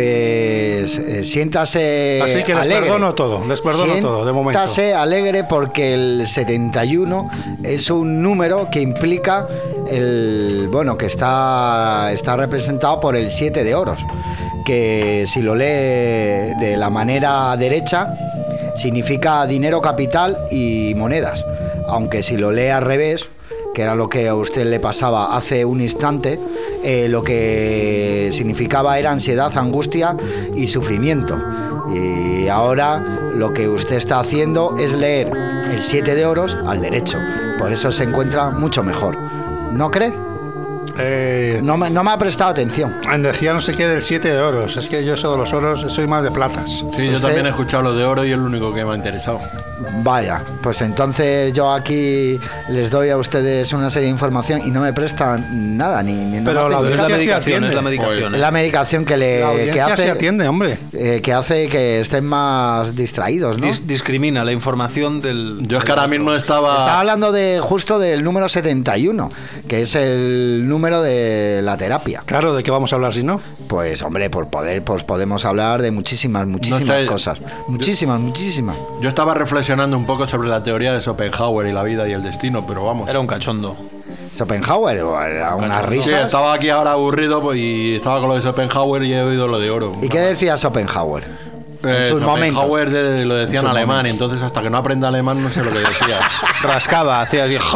Pues eh, siéntase Así que les alegre. perdono todo, les perdono Siéntase todo, de momento. Siéntase alegre porque el setenta y uno es un número que implica el, bueno, que está, está representado por el siete de oros, que si lo lee de la manera derecha significa dinero, capital y monedas, aunque si lo lee al revés, que era lo que a usted le pasaba hace un instante, eh, lo que significaba era ansiedad, angustia y sufrimiento. Y ahora lo que usted está haciendo es leer el siete de oros al derecho, por eso se encuentra mucho mejor, ¿no cree? Eh, no, me, no me ha prestado atención. Decía no sé qué del siete de oros. Es que yo eso de los oros soy más de platas. Sí, yo también he escuchado lo de oro y es lo único que me ha interesado. Vaya, pues entonces yo aquí les doy a ustedes una serie de información y no me prestan nada, ni, ni no Pero la audiencia sí atiende. Es la medicación, es la medicación que le la audiencia que hace, sí atiende, hombre. Eh, que hace que estén más distraídos, ¿no? Dis- discrimina la información del. Yo es que ahora mismo estaba. Estaba hablando de justo del número setenta y uno, que es el número de la terapia. Claro, ¿de qué vamos a hablar si no? Pues hombre, por poder, pues podemos hablar de muchísimas, muchísimas No sé, cosas. Muchísimas, yo, muchísimas. Yo estaba reflexionando un poco sobre la teoría de Schopenhauer y la vida y el destino, pero vamos. Era un cachondo. Schopenhauer, era una risa. Sí, estaba aquí ahora aburrido pues, y estaba con lo de Schopenhauer y he oído lo de oro. ¿Y qué decía Schopenhauer? Eh, en sus Schopenhauer de, lo decía en, en alemán, momentos. entonces hasta que no aprenda alemán no sé lo que decía. Rascaba, hacía así.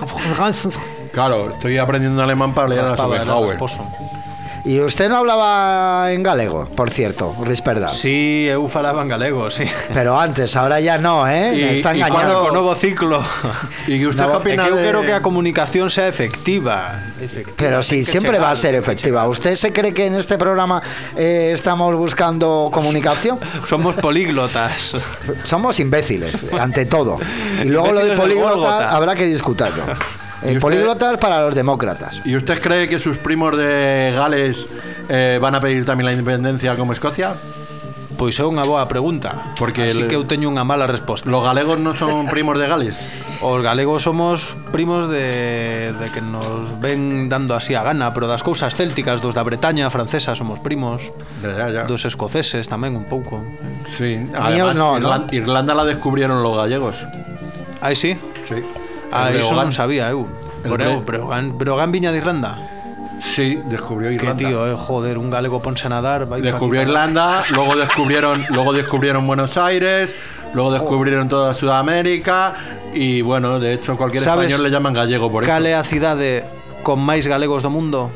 Claro, estoy aprendiendo alemán para leer a Schopenhauer. Y usted no hablaba en galego, por cierto, Risperda. Sí, eu falaba en galego, sí. Pero antes, ahora ya no, ¿eh? Me está engañando. Con nuevo ciclo. ¿Y usted No, qué opina é que eu de... quero que a comunicación sea efectiva. efectiva. Pero sí, siempre va a ser efectiva. ¿Usted se cree que en este programa eh, estamos buscando comunicación? Somos políglotas. Somos imbéciles, ante todo. Y luego lo de políglota habrá que discutirlo. El políglotas para los demócratas. ¿Y usted cree que sus primos de Gales eh, van a pedir también la independencia como Escocia? Pois é unha boa pregunta. Porque así el, que eu teño unha mala resposta. ¿Los galegos no son primos de Gales? Os galegos somos primos de, de que nos ven dando así a gana, pero das cousas célticas, dos da Bretaña francesa somos primos, ya, ya. dos escoceses tamén un pouco. Sí, además no, Irlanda, ¿no? Irlanda la descubrieron los gallegos. Aí sí? Sí. Ah, El iso Breogán. non sabía eu. El Pero, Bre- Breogán, Breogán viña de Irlanda. Sí, descubrió Que Irlanda. tío, eh, joder, un galego ponse a nadar. vai Descubrió pa aquí, pa Irlanda, luego descubrieron, luego descubrieron Buenos Aires, luego descubrieron toda Sudamérica y bueno, de hecho cualquier ¿Sabes español le llaman gallego por eso. cal é a cidade con máis galegos do mundo?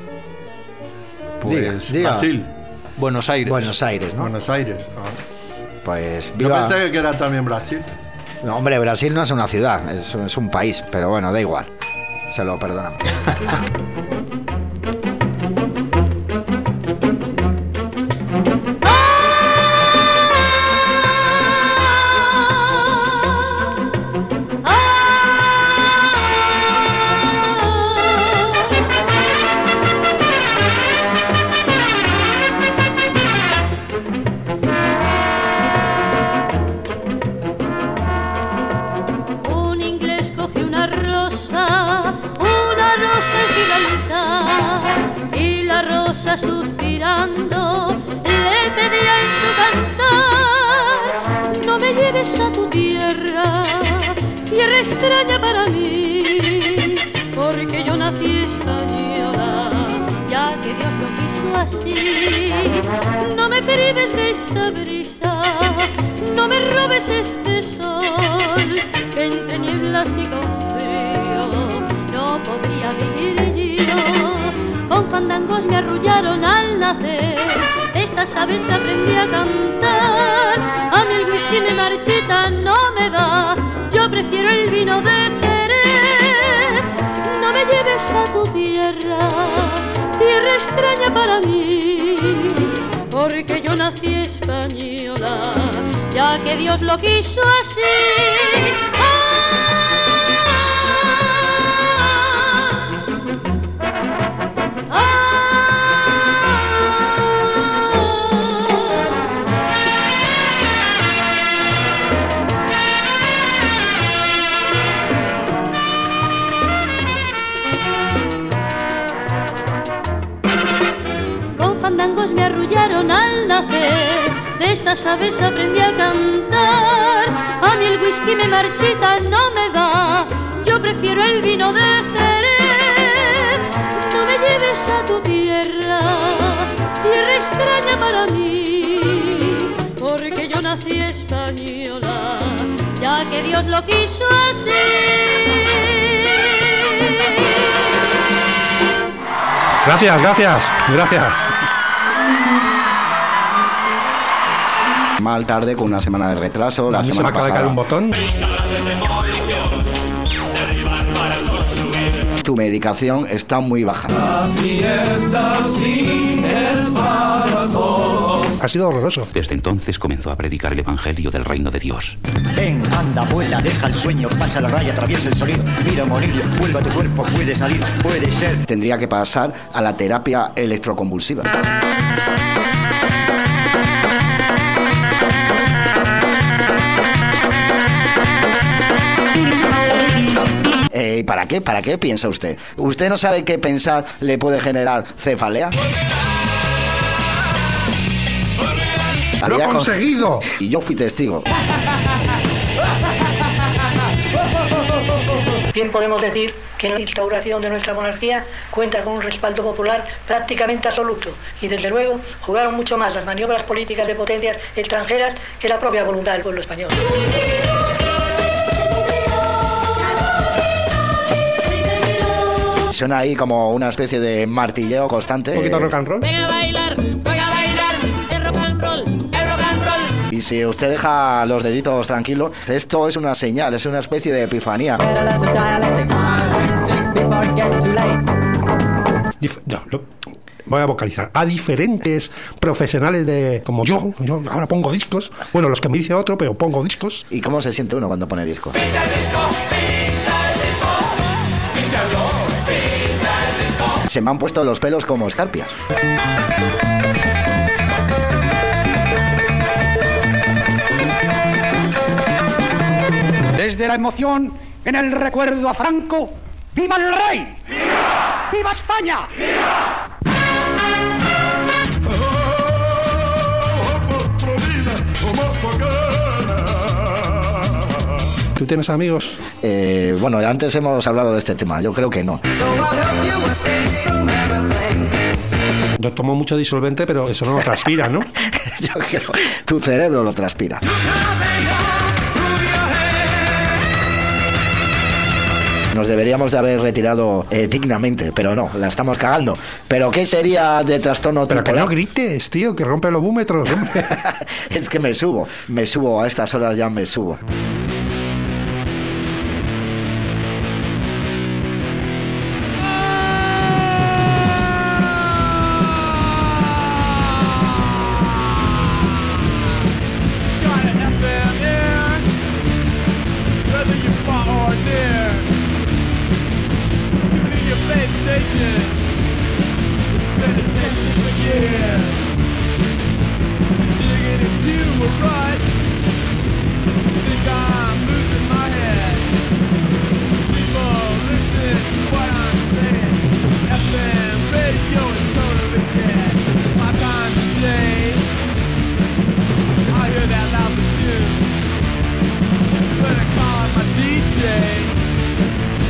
Pues Diga, diga. Brasil. Buenos Aires. Buenos Aires, ¿no? Buenos Aires. Ah. Pues Yo viva. pensé que era también Brasil. No, hombre, Brasil no es una ciudad, es, es un país, pero bueno, da igual. Se lo perdonamos. Un inglés cogió una rosa, una rosa en Gibraltar, y la rosa suspirando le pedía en su cantar: no me lleves a tu tierra, tierra extraña para mí. así. No me prives de esta brisa, no me robes este sol, que entre nieblas y con frío no podría vivir yo. Con fandangos me arrullaron al nacer, de estas aves aprendí a cantar. A mí el whisky me marchita, no me va, yo prefiero el vino de Jerez. No me lleves a tu tierra, tierra extraña para mí, porque yo nací española, ya que Dios lo quiso así. Me arrullaron al nacer, de estas aves aprendí a cantar. A mí el whisky me marchita, no me va, yo prefiero el vino de Jerez. No me lleves a tu tierra, tierra extraña para mí, porque yo nací española, ya que Dios lo quiso así. Gracias, gracias, gracias. Mal tarde, con una semana de retraso. La a mí semana se me acaba pasada. de caer un botón. Tu medicación está muy baja. La fiesta sí es para todos. Ha sido horroroso. Desde entonces comenzó a predicar el evangelio del reino de Dios. Ven, anda, vuela, deja el sueño, pasa la raya, atraviesa el sonido, mira morir, vuelve a tu cuerpo, puede salir, puede ser. Tendría que pasar a la terapia electroconvulsiva. Eh, ¿Para qué? ¿Para qué piensa usted? ¿Usted no sabe que pensar le puede generar cefalea? ¡Lo he conseguido! Con... Y yo fui testigo. Bien podemos decir que la instauración de nuestra monarquía cuenta con un respaldo popular prácticamente absoluto y desde luego jugaron mucho más las maniobras políticas de potencias extranjeras que la propia voluntad del pueblo español. Suena ahí como una especie de martilleo constante. Un poquito rock and roll. Venga a bailar, venga a bailar, el rock and roll, el rock and roll. Y si usted deja los deditos tranquilos, esto es una señal, es una especie de epifanía. Dif- no, lo, voy a vocalizar. A diferentes profesionales de... Como yo, yo ahora pongo discos. Bueno, los que me dice otro, pero pongo discos. ¿Y cómo se siente uno cuando pone discos? Pincha el disco, pincha el disco, pínchalo, pincha el disco. Se me han puesto los pelos como escarpias. Desde la emoción en el recuerdo a Franco, ¡viva el rey! ¡Viva! ¡Viva España! ¡Viva! ¿Tú tienes amigos? Eh, bueno, antes hemos hablado de este tema, yo creo que no. Yo tomo mucho disolvente, pero eso no lo transpira, ¿no? Yo creo, tu cerebro lo transpira. Nos deberíamos de haber retirado eh, dignamente, pero no, la estamos cagando. ¿Pero qué sería de trastorno Pero temporal? que no grites, tío, que rompe los búmetros. Es que me subo, me subo, a estas horas ya me subo.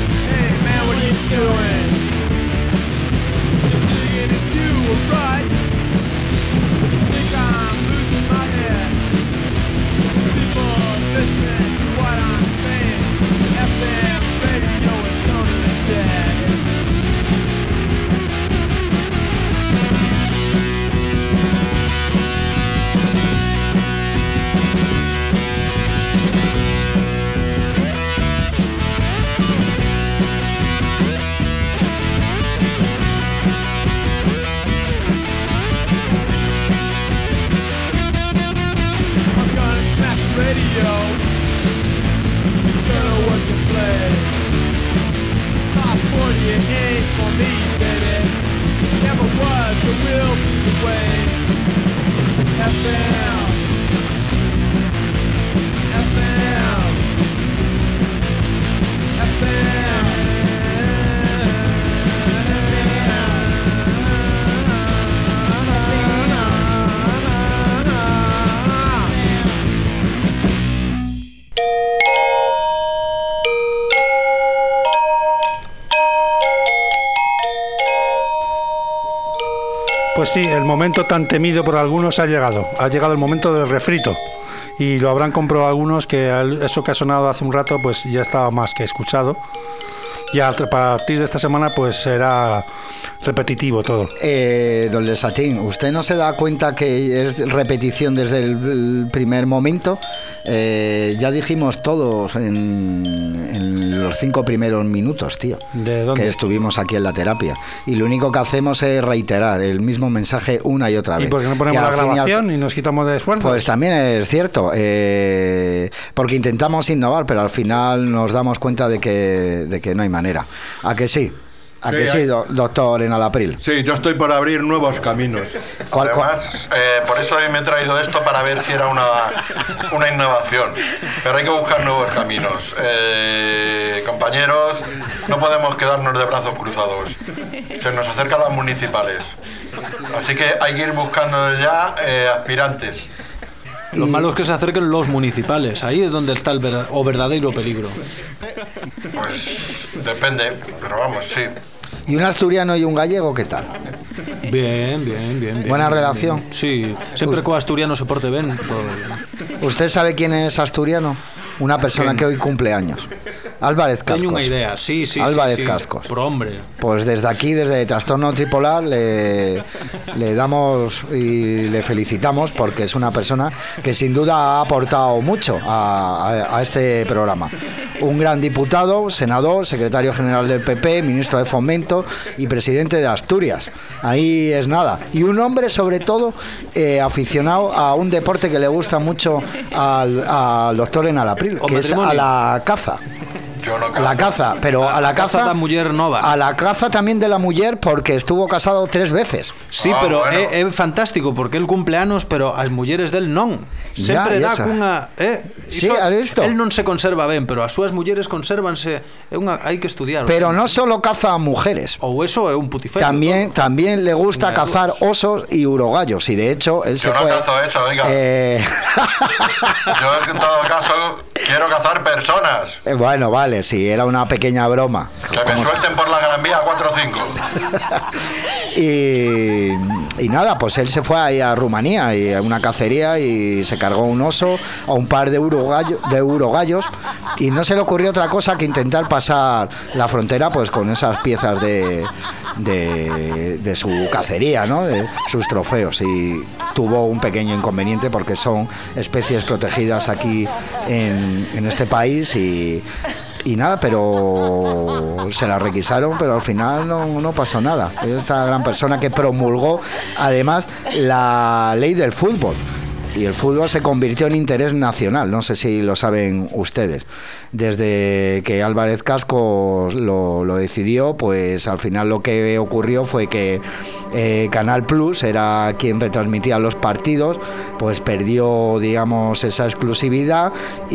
Right. will be the way. F M. F M. F M. Pues sí, el momento tan temido por algunos ha llegado. Ha llegado el momento del refrito. Y lo habrán comprobado algunos que eso que ha sonado hace un rato pues ya estaba más que escuchado. Y a partir de esta semana pues será repetitivo todo. Eh, don Lesatín, ¿usted no se da cuenta que es repetición desde el primer momento? Eh, ya dijimos todos en, en los cinco primeros minutos, tío. ¿De dónde? Que estuvimos aquí en la terapia. Y lo único que hacemos es reiterar el mismo mensaje una y otra vez. ¿Y por qué no ponemos la grabación y nos quitamos de esfuerzos? Pues también es cierto. Eh, porque intentamos innovar, pero al final nos damos cuenta de que, de que no hay manera. ¿A que sí? ¿A sí, que sí, do, doctor Enalapril? Sí, yo estoy por abrir nuevos caminos. ¿Cuál, Además, eh, por eso hoy me he traído esto para ver si era una, una innovación. Pero hay que buscar nuevos caminos. Eh, compañeros, no podemos quedarnos de brazos cruzados. Se nos acercan las municipales. Así que hay que ir buscando ya eh, aspirantes. Lo malo es que se acerquen los municipales. Ahí es donde está el ver- o verdadero peligro. Pues depende, pero vamos, sí. ¿Y un asturiano y un gallego qué tal? Bien, bien, bien. bien ¿Buena bien, relación? Bien. Sí, siempre que o asturiano se porte bien. Todo bien. ¿Usted sabe quién es asturiano? Una persona ¿Quién? que hoy cumple años. Álvarez Cascos. Tengo una idea, sí, sí. Álvarez sí, sí. Cascos. Por hombre. Pues desde aquí, desde Trastorno Tripolar, le, le damos y le felicitamos porque es una persona que sin duda ha aportado mucho a, a, a este programa. Un gran diputado, senador, secretario general del P P, ministro de Fomento y presidente de Asturias. Ahí es nada. Y un hombre, sobre todo, eh, aficionado a un deporte que le gusta mucho al, al doctor Enalapril, que es a la caza. Yo no a la caza, pero a, a la caza, caza da muller nova. A la caza también de la mujer porque estuvo casado tres veces. Sí, ah, pero bueno. é, é fantástico porque el cumpleanos, pero as mulleres del non. Sempre ya, dá cunha, eh, sí, has visto. El non se conserva ben, pero as súas mulleres consérvanse, é unha hai que estudiar. Pero no solo caza a mujeres. Ou eso é un putiferro. También todo. también le gusta Venga, cazar osos y urogallos y de hecho él Yo se no fue cazo eso, oiga. Eh... Yo en todo caso quiero cazar personas. Eh, bueno, vale, sí, era una pequeña broma. Que me suelten se... por la Gran Vía cuatro o cinco. y, y nada, pues él se fue ahí a Rumanía y a una cacería y se cargó un oso o un par de urogallo, de urogallos y no se le ocurrió otra cosa que intentar pasar la frontera pues con esas piezas de, de, de su cacería, ¿no? De sus trofeos y tuvo un pequeño inconveniente porque son especies protegidas aquí en, en este país y Y nada, pero se la requisaron, pero al final no, no pasó nada. Esta gran persona que promulgó además la ley del fútbol. Y el fútbol se convirtió en interés nacional, no sé si lo saben ustedes. Desde que Álvarez Cascos lo, lo decidió, pues al final lo que ocurrió fue que eh, Canal Plus era quien retransmitía los partidos, pues perdió, digamos, esa exclusividad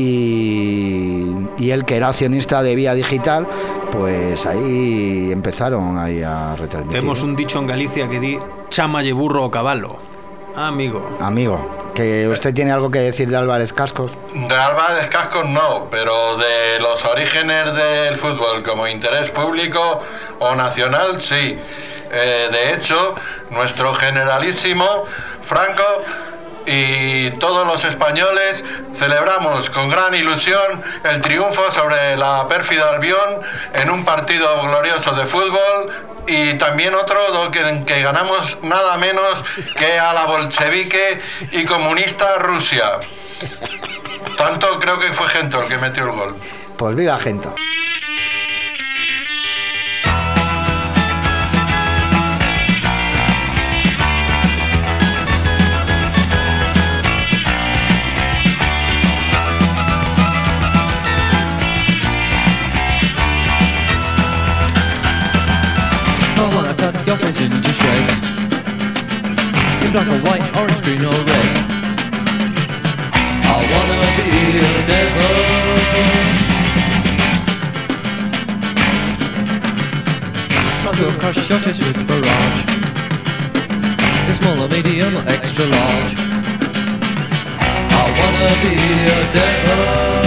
y, y él, que era accionista de Vía Digital, pues ahí empezaron ahí a retransmitir. Tenemos un dicho en Galicia que di chámalle burro o caballo. Amigo. Amigo. ¿Que usted tiene algo que decir de Álvarez Cascos? De Álvarez Cascos no, pero de los orígenes del fútbol como interés público o nacional sí. Eh, de hecho, nuestro generalísimo Franco y todos los españoles celebramos con gran ilusión el triunfo sobre la pérfida Albión en un partido glorioso de fútbol y también otro en que ganamos nada menos que a la bolchevique y comunista Rusia. Tanto creo que fue Gento el que metió el gol. Pues viva Gento. I wanna cut your face into shreds. green or red. I wanna be a devil. Try to crush your face with barrage. The small or medium or extra large. I wanna be a devil.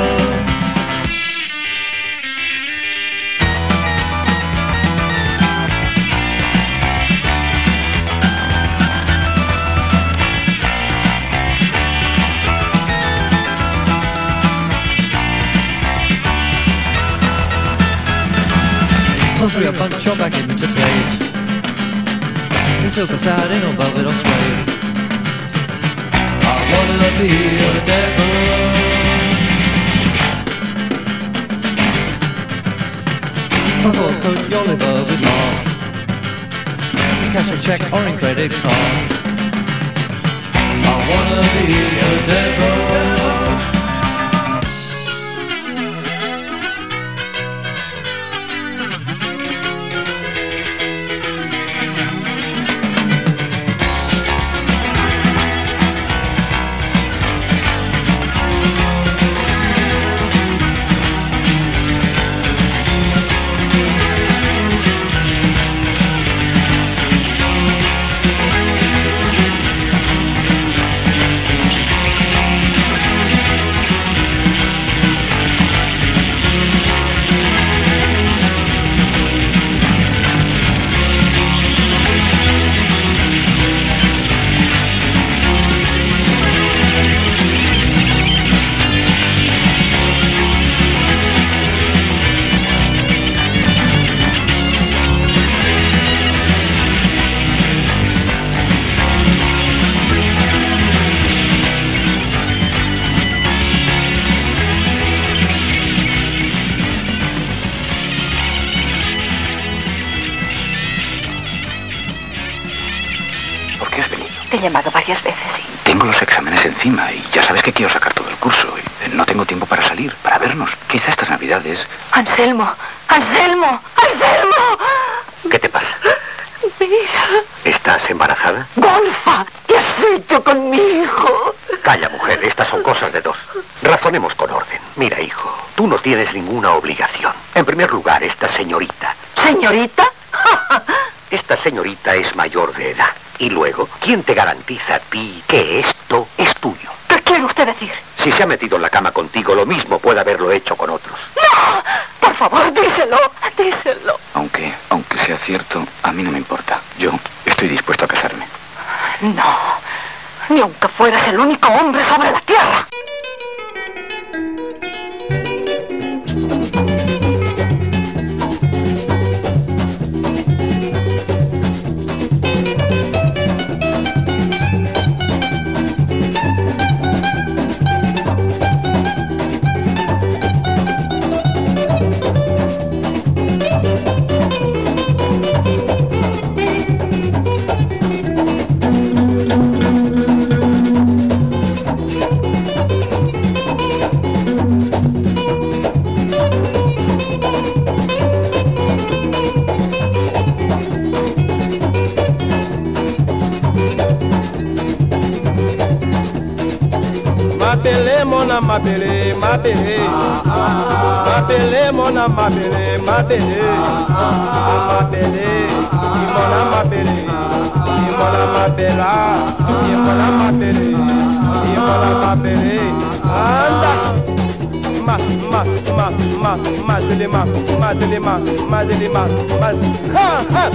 Through a bunch or back into trades. In silk or satin or velvet or suede. I wanna be a devil. So I thought coat your liver with lard. In cash or check or in credit card. I wanna be a devil. Te he llamado varias veces, sí. Tengo los exámenes encima y ya sabes que quiero sacar todo el curso. Y no tengo tiempo para salir, para vernos. Quizá estas navidades... Anselmo, Anselmo, Anselmo. ¿Qué te pasa? Mira. ¿Estás embarazada? Golfa, ¿qué has hecho con mi hijo? Calla, mujer, estas son cosas de dos. Razonemos con orden. Mira, hijo, tú no tienes ninguna obligación. En primer lugar, esta señorita. ¿Señorita? Esta señorita es mayor de edad. Y luego, ¿quién te garantiza a ti que esto es tuyo? ¿Qué quiere usted decir? Si se ha metido en la cama contigo, lo mismo puede haberlo hecho con otros. ¡No! Por favor, díselo, díselo. Aunque, aunque sea cierto, a mí no me importa. Yo estoy dispuesto a casarme. No, ni aunque fueras el único hombre sobre la tierra. Mona mabele mabele mabele mona mabele mabele mabele imona mabele imona mabela imona mabele imona mabele anda ma ma ma ma mazele ma mazele ma mazele ma ha ha.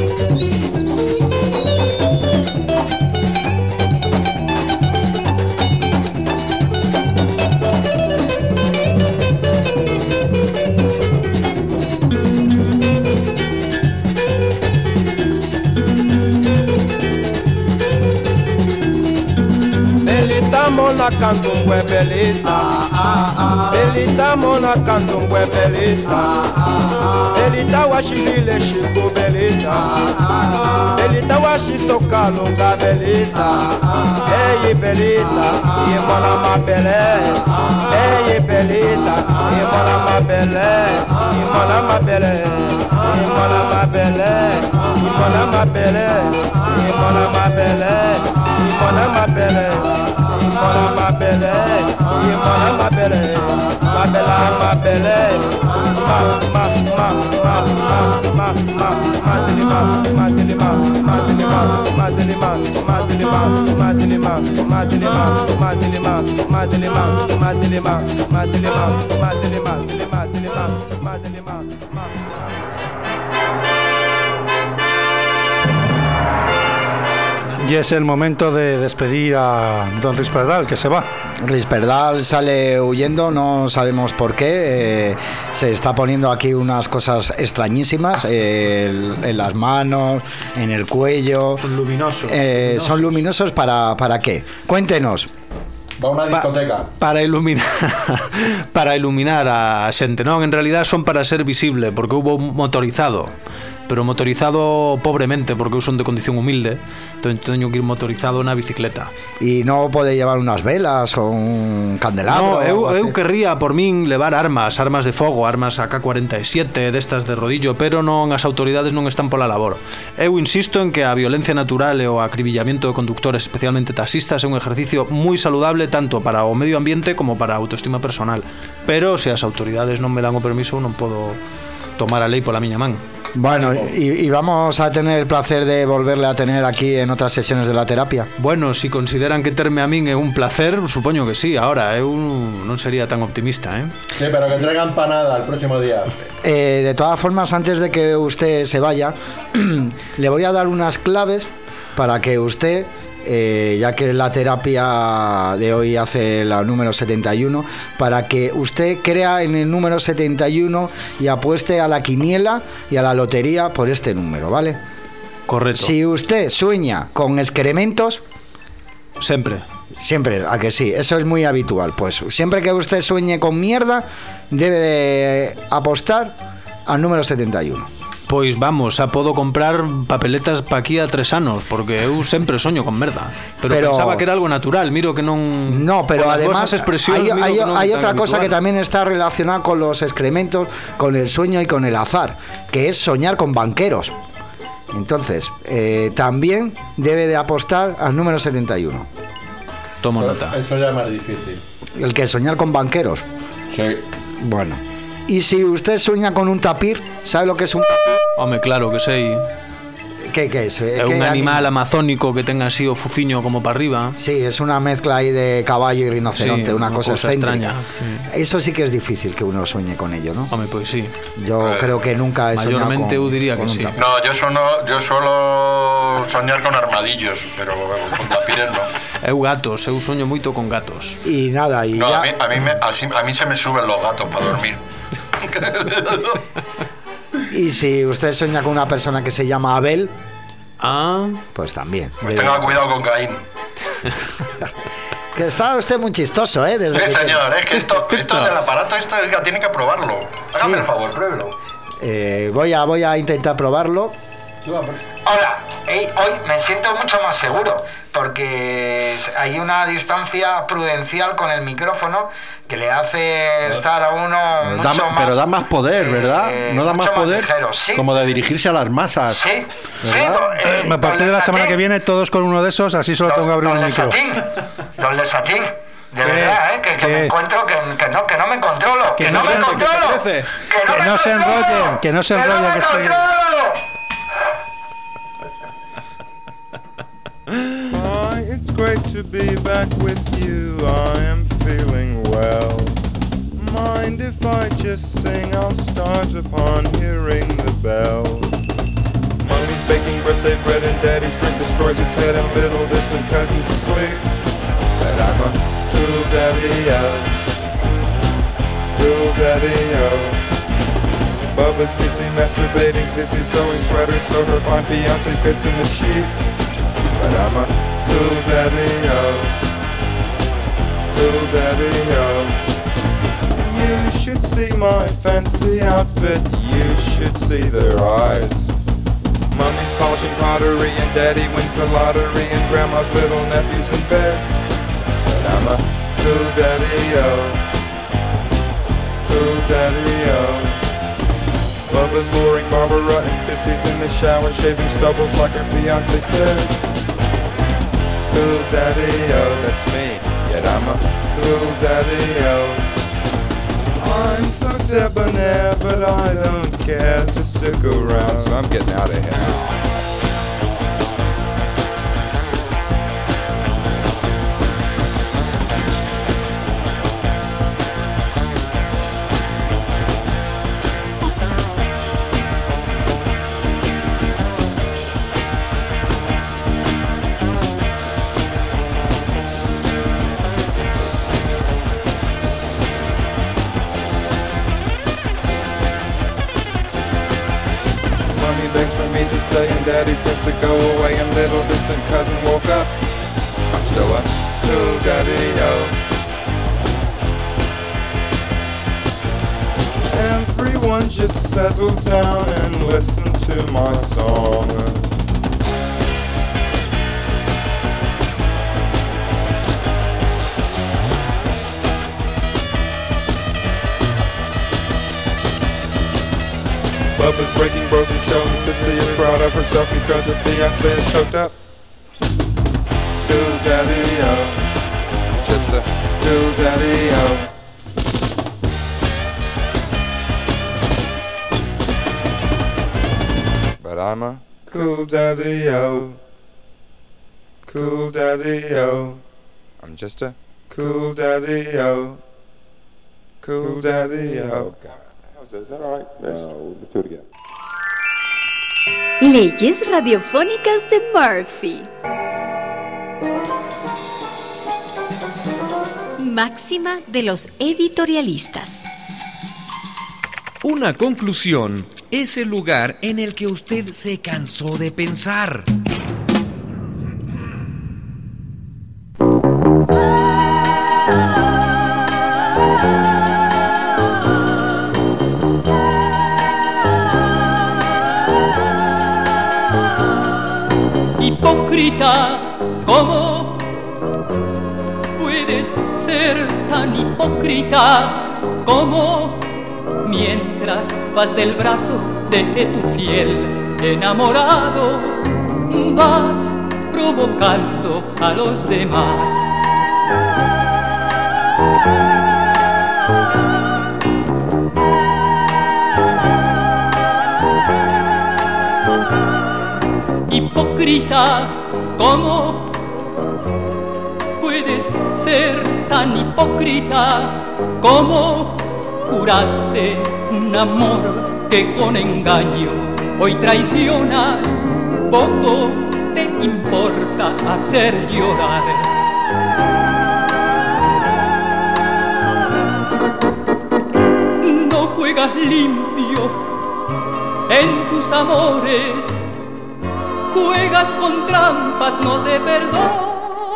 Mona cantum belita, belita mona cantum belita, belita washilile shiku belita, belita washi sokalunga belita, hey pelita, y mola más pelé. Ey, pelita, y mola más pelé, y mola más pelé, y mola más pelé, y mola más pelé, y mola más pelé, y mola más pelé, y mola más pelé, y mola más pelé, más pelá, más pelé, más, más, más, más, más, más, más, más de más, más de más, más de más, más de más, más de más, más de más, más de más, más de más, más de más, más de más, más de más, más de más, más de más, más de más, más Y es el momento de despedir a don Risperdal, que se va. Risperdal sale huyendo, no sabemos por qué. Eh, se está poniendo aquí unas cosas extrañísimas eh, en las manos, en el cuello. Son luminosos. Eh, luminosos. ¿Son luminosos para, para qué? Cuéntenos. Va a una discoteca. Pa, para iluminar para iluminar a xente, non, en realidad son para ser visible, porque hubo un motorizado, pero motorizado pobremente, porque eu son de condición humilde, entón teño que ir motorizado na bicicleta. E non pode llevar unhas velas ou un candelabro? No, eu, eu querría por min levar armas, armas de fogo, armas A K cuarenta e sete, destas de rodillo, pero non, as autoridades non están pola labor. Eu insisto en que a violencia natural e o acribillamiento de conductores, especialmente taxistas, é un exercicio moi saludable tanto para o medio ambiente como para a autoestima personal, pero se as autoridades non me dan o permiso non podo tomar a lei pola miña man. Bueno, y, y vamos a tener el placer de volverle a tener aquí en otras sesiones de la terapia. Bueno, si consideran que terme a min é un placer, supoño que sí. Ahora, eu non sería tan optimista, ¿eh? Sí, pero que traigan panada el próximo día. Eh, de todas formas, antes de que usted se vaya, le voy a dar unas claves para que usted... Eh, ya que la terapia de hoy hace la número setenta y uno, para que usted crea en el número setenta y uno y apueste a la quiniela y a la lotería por este número, ¿vale? Correcto. Si usted sueña con excrementos, siempre, siempre, a que sí, eso es muy habitual, pues siempre que usted sueñe con mierda, debe de apostar al número setenta y uno. Pois vamos, xa podo comprar papeletas pa aquí a tres anos, porque eu sempre soño con merda. Pero, pero pensaba que era algo natural, miro que non... No, pero además hay, hay, non hay otra cosa que también está relacionada con los excrementos, con el sueño y con el azar, que es soñar con banqueros. Entonces, eh, también debe de apostar al número setenta y uno. Tomo nota. Eso ya es más difícil. ¿El que soñar con banqueros? Sí. Bueno. Y si usted sueña con un tapir, ¿sabe lo que es un tapir? Home, claro que sei. ¿Qué, qué es? É un animal amazónico que tenga así o fuciño como para arriba. Sí, es una mezcla ahí de caballo y rinoceronte, sí, una, una cosa, cosa extraña. Sí. Eso sí que es difícil que uno sueñe con ello, ¿no? Home, pues sí. Yo eh, creo que nunca he soñado mayormente con, eu diría que sí. Tapir. No, yo suelo, yo suelo soñar con armadillos, pero con tapires no. Eu gatos, eu soño moito con gatos. Y nada, y no, ya... a, mí, a, mí me, así, a mí se me suben los gatos para dormir. Y si usted sueña con una persona que se llama Abel, ah, pues también. Pues tenga cuidado con Caín. Que está usted muy chistoso, ¿eh? Desde sí, que señor, se... es que esto, esto del aparato, esto tiene que probarlo. Hágame sí. el favor, pruébelo. Eh, voy, a, voy a intentar probarlo. Hola, hey, hoy me siento mucho más seguro porque hay una distancia prudencial con el micrófono que le hace estar a uno da, mucho más, pero da más poder, ¿verdad? Eh, no da más poder ligero, ¿sí? Como de dirigirse a las masas. Sí, ¿verdad? sí. Eh, a partir de la semana que viene todos con uno de esos, así solo don, tengo que abrir un micro. Don Lesatín, de verdad, ¿eh? Que, que me encuentro, que, que, no, que no me controlo, que, que no, no me controlo, que, que no, que no se enrollen, que no se enrollen, que, no que estoy... Oh, it's great to be back with you, I am feeling well. Mind if I just sing, I'll start upon hearing the bell. Mommy's baking birthday bread and daddy's drink destroys its head and little distant cousins asleep. But I'm a cool daddy-o, cool daddy-o. Bubba's busy masturbating, Sissy sewing sweaters so her fine fiancé fits in the sheet. But I'm a cool daddy-o, cool daddy-o. You should see my fancy outfit, you should see their eyes. Mommy's polishing pottery and daddy wins the lottery and grandma's little nephew's in bed. daddy-o. Bubba's boring Barbara and Sissy's in the shower, shaving stubbles like her fiance said. Cool daddy-o, that's me, yet I'm a cool daddy-o. I'm so debonair, but I don't care to stick around, so I'm getting out of here. And daddy says to go away, and little distant cousin woke up. I'm still a cool daddy-o. Everyone just settle down and listen to my song. Bubba's breaking broken shows. Sissy is proud of herself because her fiance is choked up. Cool daddy-o, just a cool daddy-o. But I'm a cool daddy-o, cool daddy-o. I'm just a cool daddy-o, cool daddy-o. Is that all right? No, let's do it again. Leyes radiofónicas de Murphy. Máxima de los editorialistas. Una conclusión es el lugar en el que usted se cansó de pensar. Hipócrita, ¿cómo puedes ser tan hipócrita? ¿Cómo mientras vas del brazo de tu fiel enamorado vas provocando a los demás? Hipócrita, ¿cómo puedes ser tan hipócrita? ¿Cómo juraste un amor que con engaño hoy traicionas? Poco te importa hacer llorar. No juegas limpio en tus amores, juegas con trampas, no te perdono.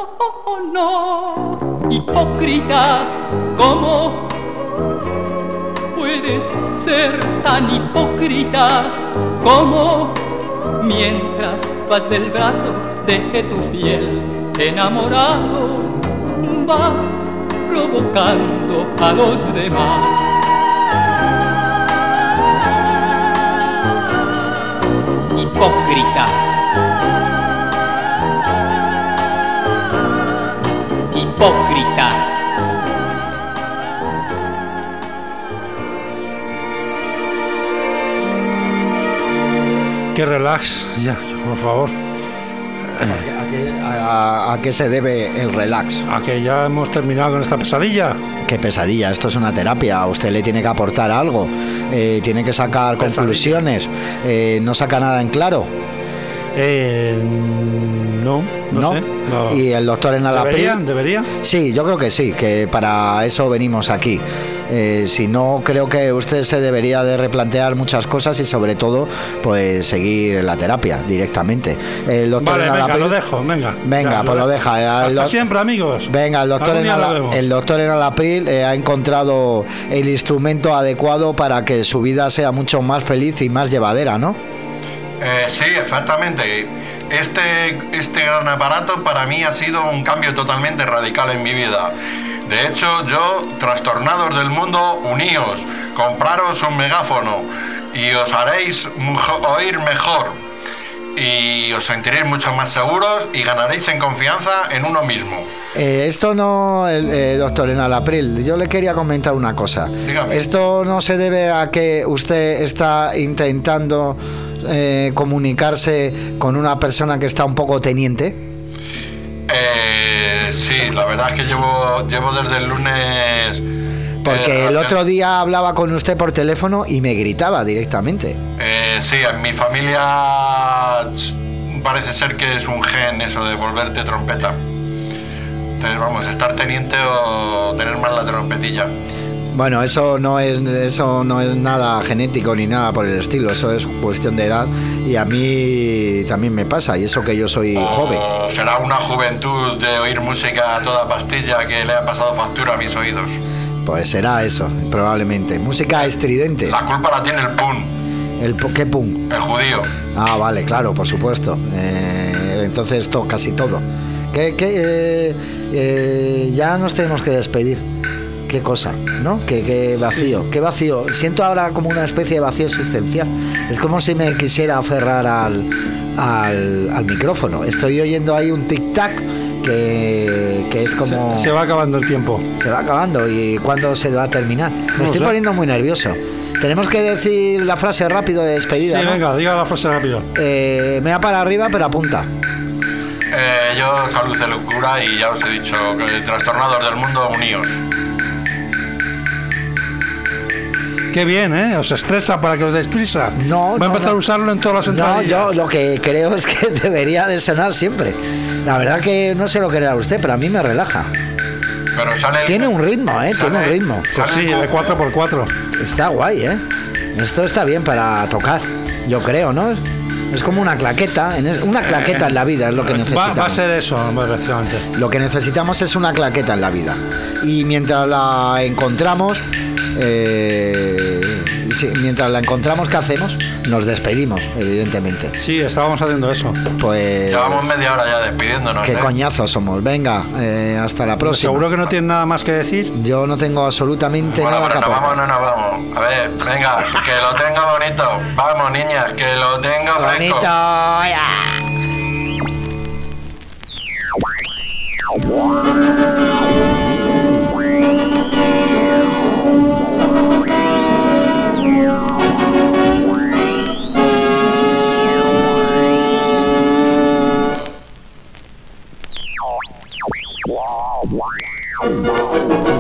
Hipócrita, ¿cómo puedes ser tan hipócrita? ¿Cómo mientras vas del brazo de tu fiel enamorado vas provocando a los demás? Hipócrita, hipócrita. Que relax, ya, por favor. ¿A qué, a, a qué se debe el relax? A que ya hemos terminado con esta pesadilla. ¿Qué pesadilla? Esto es una terapia. A usted le tiene que aportar algo. Eh, tiene que sacar pesadilla. Conclusiones. Eh, ¿No saca nada en claro? Eh, no, no, no sé. No. ¿Y el doctor en Alapril? ¿Debería? ¿Debería? Sí, yo creo que sí, que para eso venimos aquí. Eh, si no, creo que usted se debería de replantear muchas cosas y sobre todo, pues seguir la terapia directamente. El doctor vale, venga, lo dejo, venga. Venga, ya, pues lo, lo deja. Hasta do... siempre, amigos. Venga, el doctor, en, Ala... el doctor en Alapril eh, ha encontrado el instrumento adecuado para que su vida sea mucho más feliz y más llevadera, ¿no? Eh, sí, exactamente. Este, este gran aparato para mí ha sido un cambio totalmente radical en mi vida. De hecho, yo, trastornados del mundo, uníos, compraros un megáfono y os haréis mujo- oír mejor. Y os sentiréis mucho más seguros y ganaréis en confianza en uno mismo. Eh, esto no, eh, doctor Enalapril, yo le quería comentar una cosa. Dígame. Esto no se debe a que usted está intentando eh, comunicarse con una persona que está un poco teniente. Eh, sí, la verdad es que llevo, llevo desde el lunes... Porque eh, el otro día hablaba con usted por teléfono y me gritaba directamente. Eh, sí, en mi familia parece ser que es un gen eso de volverte trompeta. Entonces, vamos, estar teniente o tener mal la trompetilla. Bueno, eso no es eso no es nada genético ni nada por el estilo, eso es cuestión de edad y a mí también me pasa, y eso que yo soy o joven. Será una juventud de oír música a toda pastilla que le ha pasado factura a mis oídos. Pues será eso, probablemente. Música estridente. La culpa la tiene el pun, ¿El po- qué pum? el judío. Ah, vale, claro, por supuesto. Eh, entonces esto casi todo. ¿Qué, qué, eh, eh, ya nos tenemos que despedir. Qué cosa, ¿no? Qué, qué vacío, qué vacío. Siento ahora como una especie de vacío existencial. Es como si me quisiera aferrar al, al, al micrófono. Estoy oyendo ahí un tic-tac que, que es como... Se, se va acabando el tiempo. Se va acabando. ¿Y cuándo se va a terminar? Me No estoy sé. poniendo muy nervioso. Tenemos que decir la frase rápido de despedida, Sí, ¿no? venga, diga la frase rápido. Eh, me da para arriba, pero apunta. Eh, yo, salud de locura, y ya os he dicho que trastornados del mundo, uníos. Qué bien, ¿eh? Os estresa para que os deis prisa. No, Va a no, empezar no. a usarlo en todas las No, entradillas. yo lo que creo es que debería de sonar siempre. La verdad que no sé lo que era usted, pero a mí me relaja. Pero sale el... Tiene un ritmo, ¿eh? Tiene un ritmo. Pues sí, de cuatro por cuatro. Está guay, ¿eh? Esto está bien para tocar, yo creo, ¿no? Es como una claqueta, en es- una claqueta en la vida es lo que Va, necesitamos. va a ser eso, precisamente. Lo que necesitamos es una claqueta en la vida. Y mientras la encontramos, eh, sí, mientras la encontramos, ¿qué hacemos? Nos despedimos, evidentemente. Sí, estábamos haciendo eso. Pues... Llevamos media hora ya despidiéndonos. Qué ¿eh? coñazos somos. Venga, eh, hasta la próxima. ¿Seguro que no tiene nada más que decir? Yo no tengo absolutamente Bueno, nada que pero no aportar. vamos, no nos vamos. A ver, venga, que lo tenga bonito. Vamos, niñas, que lo tenga fresco. Bonito, ya. Wow.